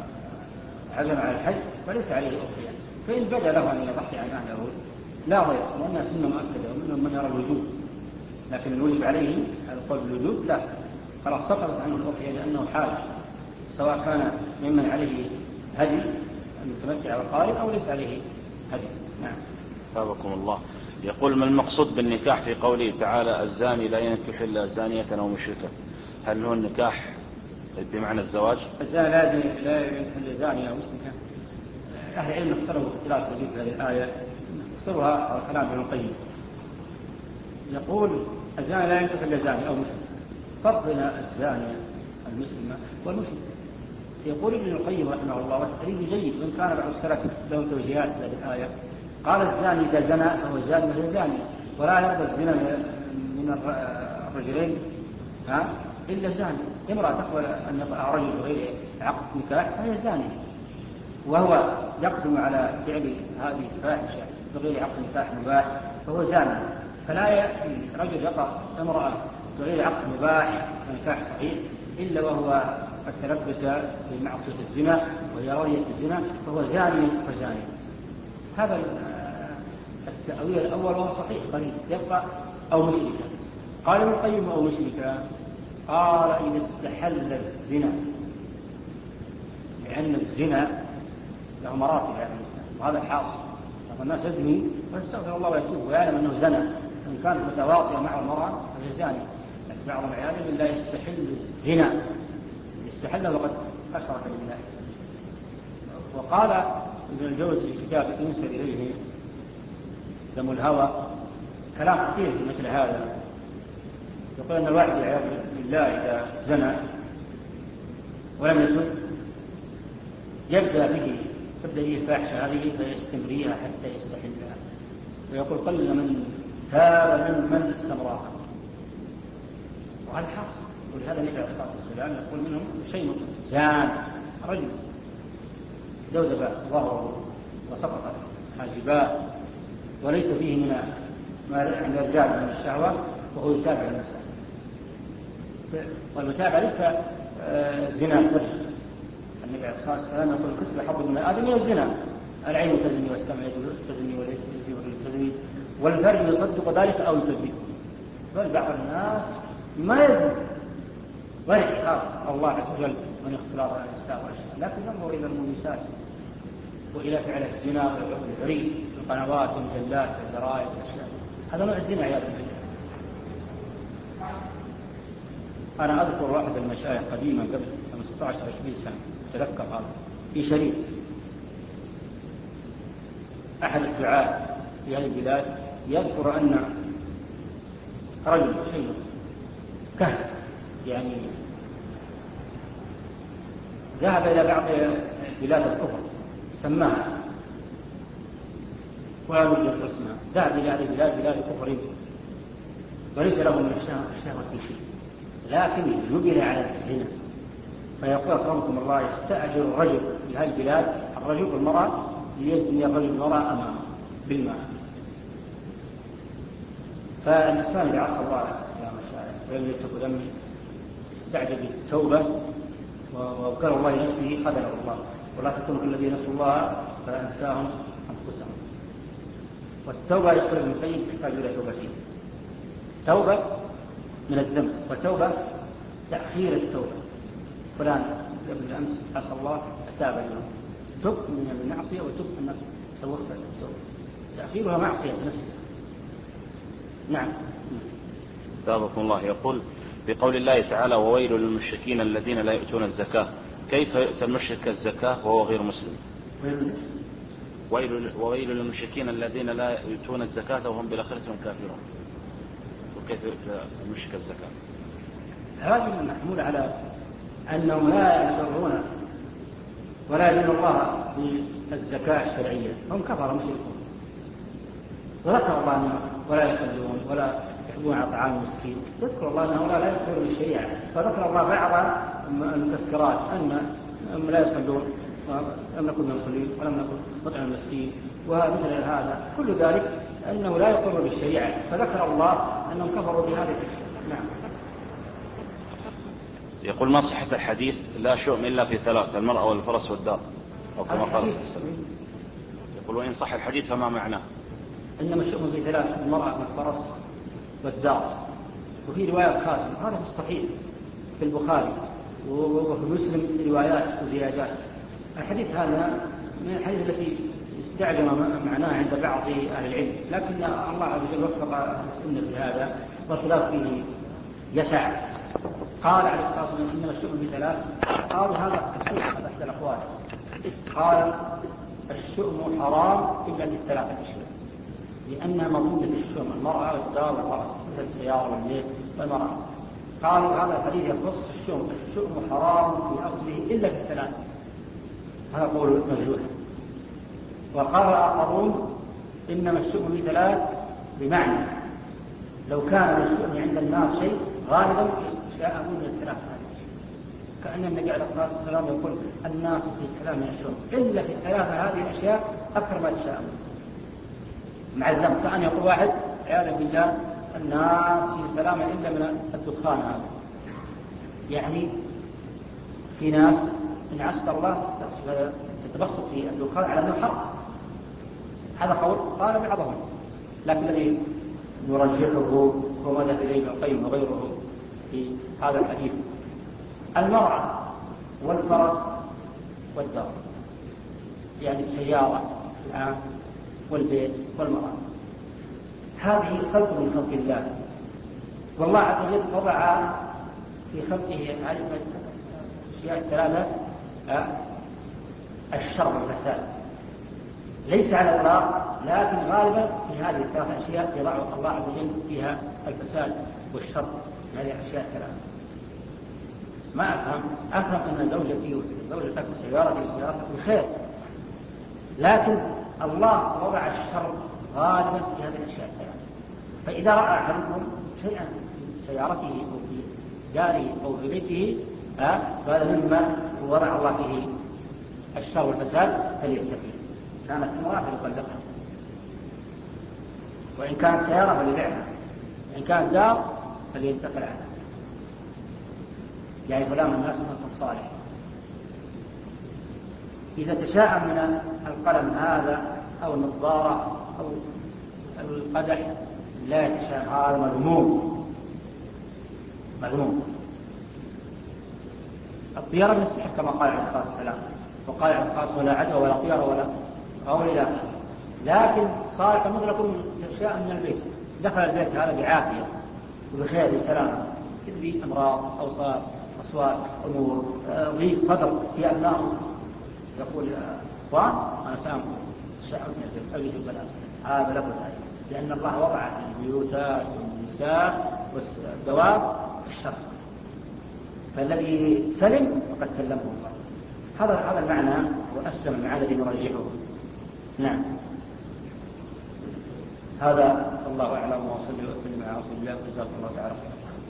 عزم على الحج فليس عليه أضحية، فإن بدا له أن يضحي عن أهله لا ضير، لأنها سنة مؤكدة ومنهم من يرى الوجوب، لكن الوجب عليه القول بالوجوب لا، خلاص سقطت عنه الأضحية لأنه حاج، سواء كان ممن عليه هدي المتمتع والقارئ أو ليس عليه هدي. نعم. سابقكم الله. يقول ما المقصود بالنكاح في قوله تعالى الزاني لا ينكح إلا زانية أو مشركة؟ هل هو النكاح بمعنى الزواج؟ الزاني لا ينكح إلا زانية أو مشركة، أهل العلم اختلفوا اختلاف في هذه الآية، اختصرها على كلام ابن القيم. يقول الزاني لا ينكح إلا زاني أو مشرك، فرق بين الزانية المسلمة والمشرك. يقول ابن القيم رحمه الله والتحريم جيد، وإن كان بعض السلف له توجيهات في هذه الآية، قال الزاني إذا زنى فهو زاني وهي زاني، ولا يرضى الزنا من الرجلين ها إلا زاني. امرأة تقبل أن يقع رجل بغير عقد نكاح فهي زاني، وهو يقدم على فعل هذه الفاحشة بغير عقد نكاح مباح فهو زاني. فلا يأتي رجل يقع امرأة بغير عقد مباح ونكاح صحيح إلا وهو قد تلبس بمعصية الزنا وهي راضية الزنا فهو زاني فزاني. هذا التأويل الأول وهو صحيح قريب، يبقى أو مشركة. قال ابن القيم أو مشركة، قال إذا استحل الزنا، لأن الزنا له مراتب يعني، وهذا حاصل، الناس يزني ويستغفر الله ويتوب ويعلم أنه زنى، إن كانت متواطئة مع المرأة فهي زاني، لكن بعض العالم لا يستحل الزنا، يستحله وقد أشرك بالله. وقال ابن الجوزي في كتاب ينسب إليه دم الهوى كلام كثير في مثل هذا، يقول أن الواحد والعياذ بالله إذا زنى ولم يتب يبدأ به تبدأ به الفاحشة هذه فيستمريها حتى يستحلها، ويقول قل من تاب من من استمراها، وهذا حاصل. ولهذا النبي عليه الصلاة والسلام يقول منهم شيء زان رجل ذوذب ظهره وسقط حاجباه وليس فيه من ما عند الرجال من الشهوة وهو يتابع النساء، والمتابعة ليس زنا الفرج. النبي عليه الصلاة والسلام يقول كتب حظ من آدم والزنا، العين تزني والسمع تزني واليد تزني والفرج يصدق ذلك أو يكذبه. بل بعض الناس ما يزني ويحقق الله عز وجل من اختلاط النساء والأشياء، لكن ينظر إلى المنسات وإلى فعل الزنا والعري في القنوات والمجلات والجرائد والأشياء، هذا نوع الزنا عياذا بالله. أنا أذكر واحد المشايخ قديما قبل خمسة عشر عشرين سنة تذكر هذا في شريط، أحد الدعاة في هذه البلاد يذكر أن رجل شيء كهف يعني ذهب إلى بعض بلاد الكفر سماها ولا نجد اسمها، ذهب إلى هذه البلاد بلاد الكفر وليس له من الشهوة في شيء، لكن جبل على الزنا. فيقول أكرمكم الله يستأجر الرجل في هذه البلاد الرجل والمرأة ليزني الرجل والمرأة أمامه بالماء. فالإنسان إذا عصى الله يا مشايخ ولم يترك ذنبه استعجل بالتوبة ووكل الله لنفسه خذله الله، ولا تكونوا كالذين نسوا الله فأنساهم أنفسهم. والتوبة يقول ابن القيم تحتاج إلى توبتين، توبة من الذنب وتوبة تأخير التوبة. فلان قبل الأمس عسى الله أتاب اليوم، تب من المعصية وتب أنك سوقت التوبة، تأخيرها معصية بنفسها. نعم. ثابكم الله. يقول بقول الله تعالى وويل للمشركين الذين لا يؤتون الزكاة، كيف يؤتى المشرك الزكاة وهو غير مسلم؟ ويل وويل للمشركين الذين لا يؤتون الزكاة وهم بالآخرة هم كافرون، وكيف يؤتى المشرك الزكاة؟ هذا محمول على أنهم لا يقرون ولا يدين الله بالزكاة الشرعية، هم كفر مشركون. وذكر الله أنه ولا يصلون ولا يحبون على طعام المسكين، يذكر الله أنه لا يذكر بالشريعة، فذكر الله بعض المذكرات أنهم لا يصلون ولم نكن نصلي ولم نكن نطعم المسكين ومثل هذا، كل ذلك أنه لا يقر بالشريعة، فذكر الله أنهم كفروا بهذه الأشياء. نعم. يقول ما صحة الحديث لا شؤم إلا في ثلاث، المرأة والفرس والدار، أو كما قال في السلام. يقول وإن صح الحديث فما معناه؟ إنما الشؤم في ثلاث، المرأة والفرس والدار. وفي رواية خاتم، هذا في الصحيح في البخاري وفي مسلم روايات وزيادات. الحديث هذا من الحديث التي استعجم معناه عند بعض أهل العلم، لكن الله عز وجل وفق أهل السنة بهذا والخلاف فيه يسع. قال عليه الصلاة والسلام إنما الشؤم في ثلاث، قال هذا تفسير هذا أحد الأقوال. قال الشؤم حرام إلا في ثلاثة أشياء، لأنها موجودة في الشؤم، المرأة والدار والفرس مثل السيارة والليل والمرأة. قالوا هذا الحديث يخص الشؤم، الشؤم حرام في أصله إلا في الثلاث، هذا قول مرجوح. وقال آخرون إنما الشؤم في ثلاث، بمعنى لو كان الشؤم عند الناس شيء غالبا يشاءون من الثلاث هذه، كأن النبي عليه الصلاة والسلام يقول الناس في سلام من الشؤم إلا في الثلاثة هذه الأشياء أكثر ما يشاءون. مع الذنب كأن يقول واحد عياذا بالله الناس في سلام إلا من الدخان هذا، يعني في ناس إن عسى الله تتبسط في الدخان على أنه حرام، هذا قول قال بعضهم، لكن الذي يرجحه هو مذهب ابن القيم وغيره في هذا الحديث. المرأة والفرس والدار، يعني السيارة الآن والبيت والمرأة، هذه خلق من خلق الله، والله عز وجل وضع في خلقه هذه الأشياء الثلاثة الشر والفساد، ليس على الإطلاق لكن غالبا في هذه الثلاث أشياء يضع الله عز وجل فيها الفساد والشر، هذه الأشياء الثلاثة. ما أفهم أفهم أن زوجتي وزوجتك وسيارتي وسيارتك بخير، لكن الله وضع الشر غالبا في هذه الأشياء الثلاثة. فإذا رأى أحدكم شيئا في سيارته أو في داره أو في بيته هذا مما وضع الله فيه الشر والفساد فليتقي، كانت امرأة فليطلقها، وإن كانت سيارة فليبيعها، وإن كانت دار فلينتقل عنها، يعني فلان الناس منكم صالح. إذا تشاءم من القلم هذا أو النظارة أو القدح لا يتشاءم، هذا مذموم مذموم. الطيرة من السحر كما قال عليه الصلاة والسلام، وقال عليه الصلاة والسلام ولا عدوى ولا طيرة ولا قول إلى آخره. لكن الصالح المطلق تشاءم من البيت، دخل البيت هذا بعافية وبخير وسلامة، تدري أمراض أوصاب أصوات أمور ضيق صدر في أبنائه، يقول يا أخوان أنا سامكم الشعب من البيت البلد، هذا لابد لأن الله وضع في البيوتات والنساء والدواب الشر، فالذي سلم فقد سلمه الله. هذا هذا المعنى وأسلم المعنى الذي نرجحه. نعم. هذا الله أعلم، وصلى وسلم على رسول الله، جزاكم الله تعالى خيرا.